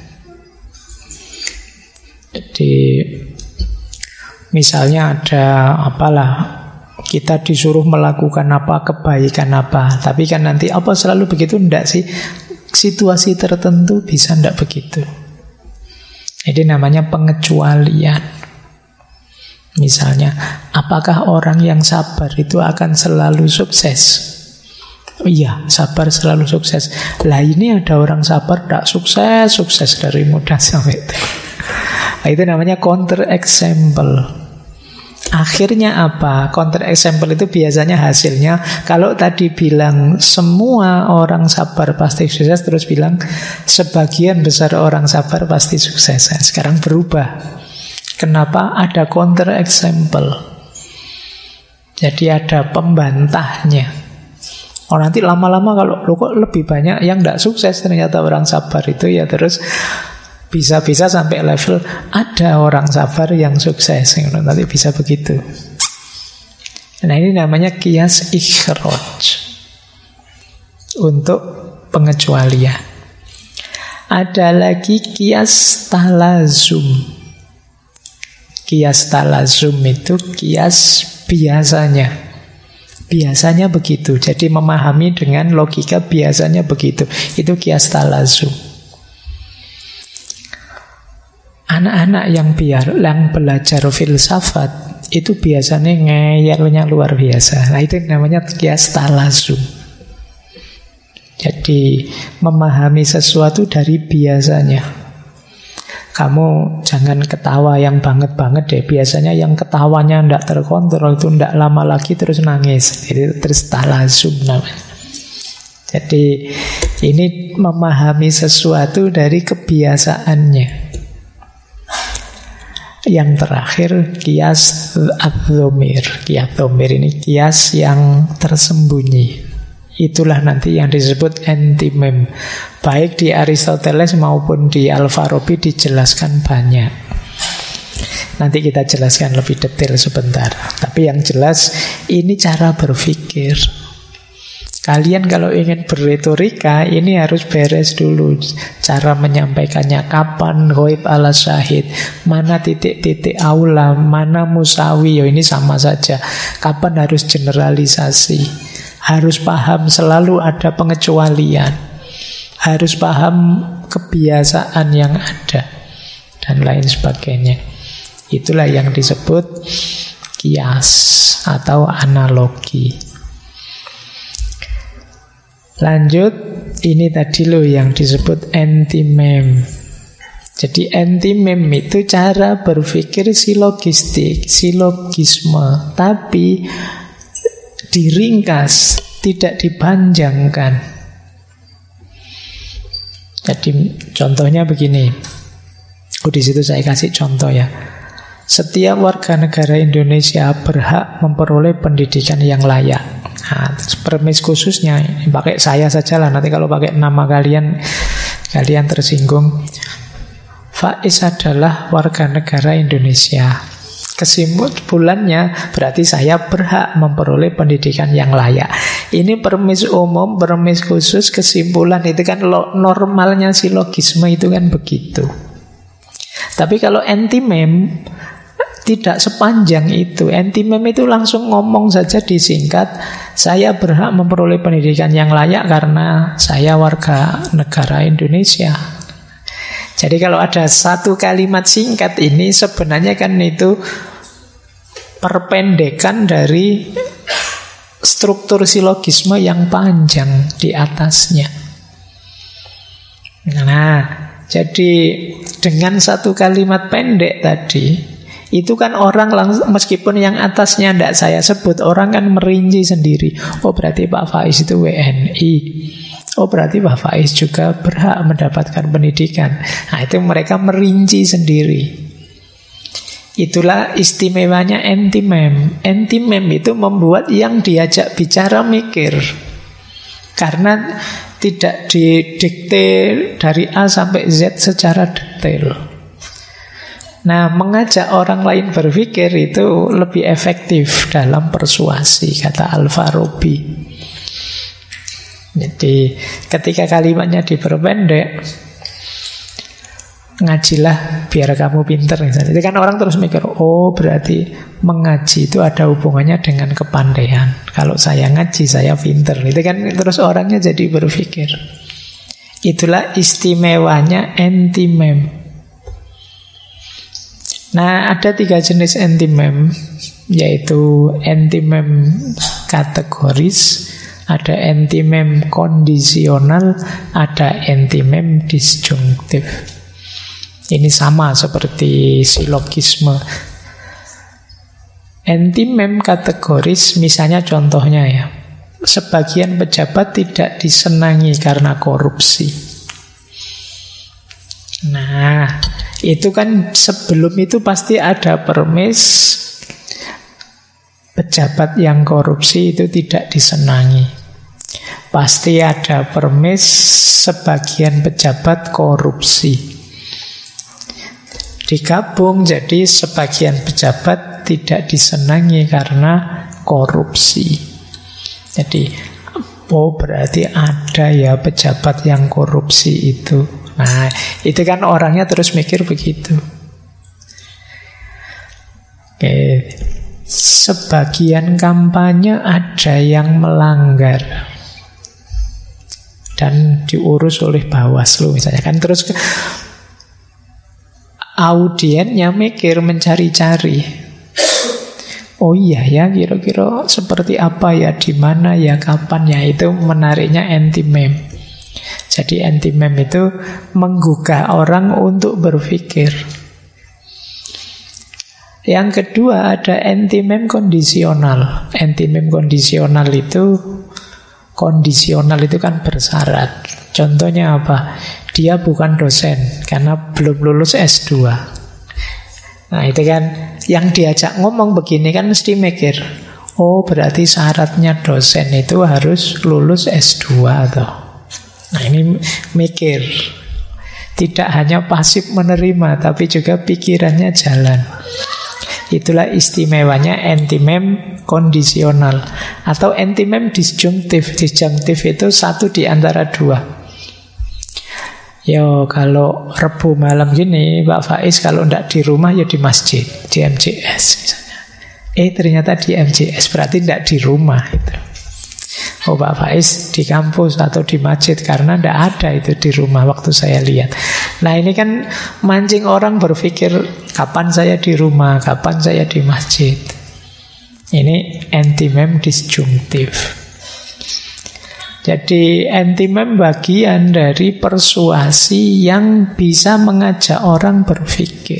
Jadi misalnya ada kita disuruh melakukan apa, kebaikan apa, tapi kan nanti apa selalu begitu? Enggak sih. Situasi tertentu bisa enggak begitu. Jadi namanya pengecualian. Misalnya, apakah orang yang sabar itu akan selalu sukses? Iya, sabar selalu sukses. Lah ini ada orang sabar tak sukses dari muda sampai tua. Nah, itu namanya counter example. Akhirnya apa? Counter example itu biasanya hasilnya, kalau tadi bilang semua orang sabar pasti sukses, terus bilang sebagian besar orang sabar pasti sukses. Nah, sekarang berubah. Kenapa? Ada counter example. Jadi ada pembantahnya. Oh, nanti lama-lama kalau kok lebih banyak yang tidak sukses ternyata orang sabar itu, ya terus Bisa-bisa sampai level ada orang sabar yang sukses, nanti bisa begitu. Nah, ini namanya kias ikhraj untuk pengecualian. Ada lagi kias talazum. Kias talazum itu kias biasanya. Biasanya begitu. Jadi memahami dengan logika biasanya begitu. Itu kias talazum. Anak-anak yang belajar filsafat itu biasanya ngeyelnya luar biasa. Nah, itu namanya kias talazum. Jadi memahami sesuatu dari biasanya. Kamu jangan ketawa yang banget-banget deh. Biasanya yang ketawanya tidak terkontrol itu tidak lama lagi terus nangis. Itu terus talazum namanya. Jadi ini memahami sesuatu dari kebiasaannya. Yang terakhir kias adz-dhamir. Kias dhamir ini kias yang tersembunyi. Itulah nanti yang disebut antimem. Baik di Aristoteles maupun di Al-Farabi dijelaskan banyak. Nanti kita jelaskan lebih detail sebentar. Tapi yang jelas ini cara berpikir. Kalian kalau ingin berretorika, ini harus beres dulu. Cara menyampaikannya, kapan ghaib ala syahid, mana titik-titik aula, mana musawi, ini sama saja. Kapan harus generalisasi, harus paham selalu ada pengecualian, harus paham kebiasaan yang ada, dan lain sebagainya. Itulah yang disebut kias atau analogi. Lanjut, ini tadi loh yang disebut antimem. Jadi antimem itu cara berpikir silogistik, silogisme, tapi diringkas, tidak dipanjangkan. Jadi contohnya begini. Di situ saya kasih contoh ya. Setiap warga negara Indonesia berhak memperoleh pendidikan yang layak. Nah, premis khususnya pakai saya saja lah. Nanti kalau pakai nama kalian tersinggung. Faiz adalah warga negara Indonesia. Kesimpulannya berarti saya berhak memperoleh pendidikan yang layak. Ini premis umum, premis khusus, kesimpulan itu kan normalnya silogisme itu kan begitu. Tapi kalau antimem tidak sepanjang itu. Antimem itu langsung ngomong saja disingkat, saya berhak memperoleh pendidikan yang layak karena saya warga negara Indonesia. Jadi kalau ada satu kalimat singkat ini sebenarnya kan itu perpendekan dari struktur silogisme yang panjang di atasnya. Nah, jadi dengan satu kalimat pendek tadi, itu kan orang langsung, meskipun yang atasnya tidak saya sebut, orang kan merinci sendiri. Oh berarti Pak Faiz itu WNI. Oh berarti Pak Faiz juga berhak mendapatkan pendidikan. Nah itu mereka merinci sendiri. Itulah istimewanya antimem. Antimem itu membuat yang diajak bicara mikir. Karena tidak didikte dari A sampai Z secara detail. Nah, mengajak orang lain berpikir itu lebih efektif dalam persuasi, kata Al-Farabi. Jadi, ketika kalimatnya diperpendek, ngajilah biar kamu pinter. Itu kan orang terus mikir, oh berarti mengaji itu ada hubungannya dengan kepandaian. Kalau saya ngaji, saya pinter. Itu kan terus orangnya jadi berpikir. Itulah istimewanya antimem. Nah, ada 3 jenis antimem, yaitu antimem kategoris, ada antimem kondisional, ada antimem disjunktif. Ini sama seperti silogisme. Antimem kategoris, misalnya contohnya ya, sebagian pejabat tidak disenangi karena korupsi. Nah, itu kan sebelum itu pasti ada premis pejabat yang korupsi itu tidak disenangi. Pasti ada premis sebagian pejabat korupsi. Digabung jadi sebagian pejabat tidak disenangi karena korupsi. Jadi, oh berarti ada ya pejabat yang korupsi itu. Nah, itu kan orangnya terus mikir begitu. Oke. Sebagian kampanye ada yang melanggar dan diurus oleh Bawaslu misalnya kan, terus audiennya mikir, mencari-cari. Oh iya ya, kira-kira seperti apa ya, di mana ya, kapan ya. Itu menariknya anti-meme. Jadi anti-meme itu menggugah orang untuk berpikir. Yang kedua ada anti-meme kondisional. Anti-meme kondisional itu kan bersyarat. Contohnya apa? Dia bukan dosen karena belum lulus S2. Nah itu kan yang diajak ngomong begini kan mesti mikir, oh berarti syaratnya dosen itu harus lulus S2 atau. Nah ini mikir. Tidak hanya pasif menerima, tapi juga pikirannya jalan. Itulah istimewanya anti-meme kondisional. Atau anti-meme disjunktif. Disjunktif itu satu di antara dua. Yo, kalau Rebu malam gini, Pak Faiz kalau tidak di rumah ya di masjid, di MJS misalnya. Ternyata di MJS berarti tidak di rumah itu. Oh, Pak Faiz di kampus atau di masjid karena tidak ada itu di rumah waktu saya lihat. Nah ini kan mancing orang berpikir kapan saya di rumah, kapan saya di masjid. Ini anti-meme disjunktif. Jadi anti-meme bagian dari persuasi yang bisa mengajak orang berpikir.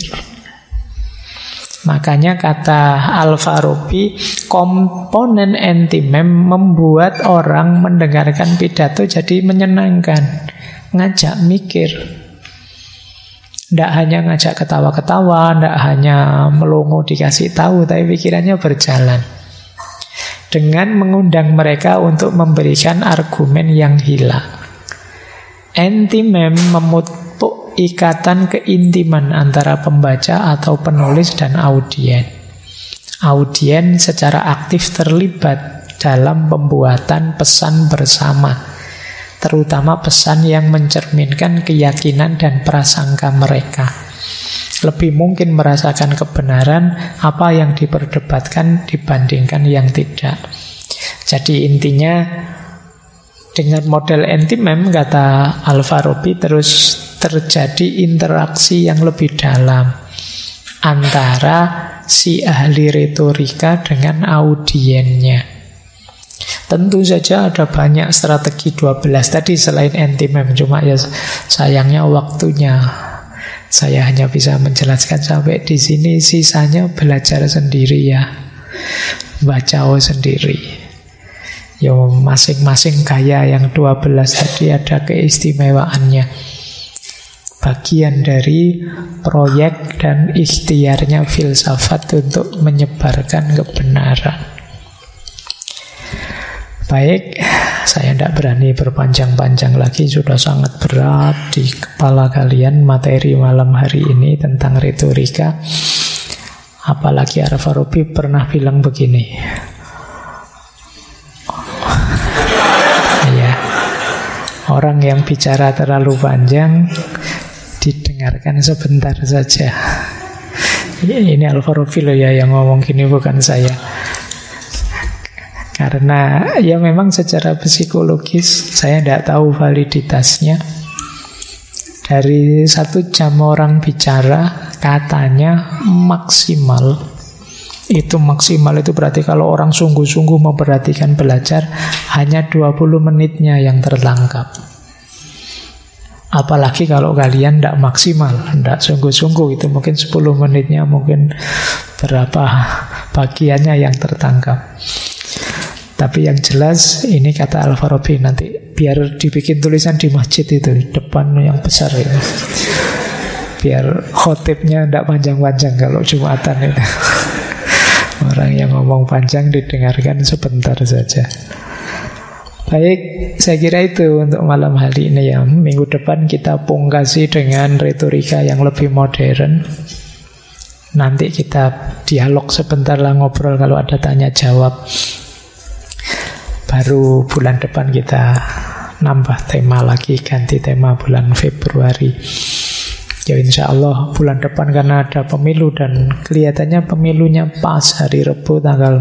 Makanya kata Al-Farabi, komponen anti-meme membuat orang mendengarkan pidato jadi menyenangkan, ngajak mikir. Tidak hanya ngajak ketawa-ketawa, tidak hanya melongo dikasih tahu, tapi pikirannya berjalan. Dengan mengundang mereka untuk memberikan argumen yang hilang. Anti-meme memupuk ikatan keintiman antara pembaca atau penulis dan audien. Audien secara aktif terlibat dalam pembuatan pesan bersama, terutama pesan yang mencerminkan keyakinan dan prasangka mereka. Lebih mungkin merasakan kebenaran apa yang diperdebatkan dibandingkan yang tidak. Jadi intinya dengan model anti-meme kata Al-Farabi terus terjadi interaksi yang lebih dalam antara si ahli retorika dengan audiennya. Tentu saja ada banyak strategi 12 tadi selain anti-meme, cuma ya sayangnya waktunya. Saya hanya bisa menjelaskan sampai di sini, sisanya belajar sendiri ya. Baca sendiri. Yo masing-masing gaya yang 12 tadi ada keistimewaannya. Bagian dari proyek dan ikhtiarnya filsafat untuk menyebarkan kebenaran. Baik, saya tidak berani berpanjang-panjang lagi, sudah sangat berat di kepala kalian materi malam hari ini tentang retorika. Apalagi Al-Farabi pernah bilang begini. Ya, orang yang bicara terlalu panjang didengarkan sebentar saja. Ini Al-Farabi loh ya yang ngomong gini, bukan saya. Karena ya memang secara psikologis saya tidak tahu validitasnya. Dari 1 jam orang bicara katanya maksimal. Itu maksimal itu berarti kalau orang sungguh-sungguh memperhatikan belajar hanya 20 menitnya yang tertangkap. Apalagi kalau kalian tidak maksimal, tidak sungguh-sungguh, itu mungkin 10 menitnya, mungkin berapa bagiannya yang tertangkap. Tapi yang jelas ini kata Al-Farabi, nanti biar dibikin tulisan di masjid itu depan yang besar itu, biar khotibnya tidak panjang-panjang kalau Jumatan itu. Orang yang ngomong panjang didengarkan sebentar saja. Baik, saya kira itu untuk malam hari ini ya. Minggu depan kita pungkasi dengan retorika yang lebih modern. Nanti kita dialog sebentar lah, ngobrol kalau ada tanya jawab. Baru bulan depan kita nambah tema lagi, ganti tema bulan Februari. Ya insya Allah bulan depan karena ada pemilu dan kelihatannya pemilunya pas hari Rabu tanggal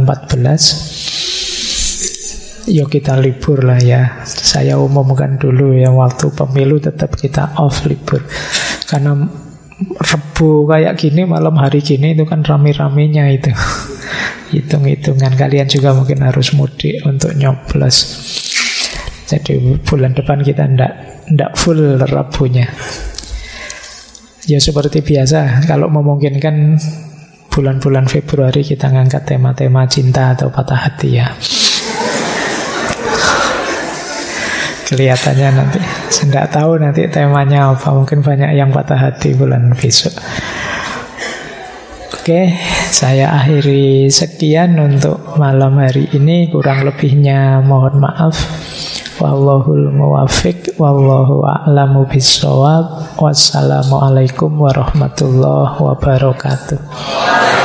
14. Yuk kita libur lah ya. Saya umumkan dulu ya, waktu pemilu tetap kita off libur. Karena Rabu kayak gini, malam hari gini itu kan rame-ramenya itu. Hitung-hitungan kalian juga mungkin harus mudik untuk nyoblos. Jadi bulan depan kita ndak full Rabunya. Ya seperti biasa, kalau memungkinkan bulan-bulan Februari kita ngangkat tema-tema cinta atau patah hati ya. Kelihatannya nanti, saya tidak tahu nanti temanya apa. Mungkin banyak yang patah hati bulan besok. Oke, saya akhiri sekian untuk malam hari ini. Kurang lebihnya mohon maaf. Wallahul muwaffiq, wallahu a'lamu bissawab. Wassalamualaikum warahmatullahi wabarakatuh.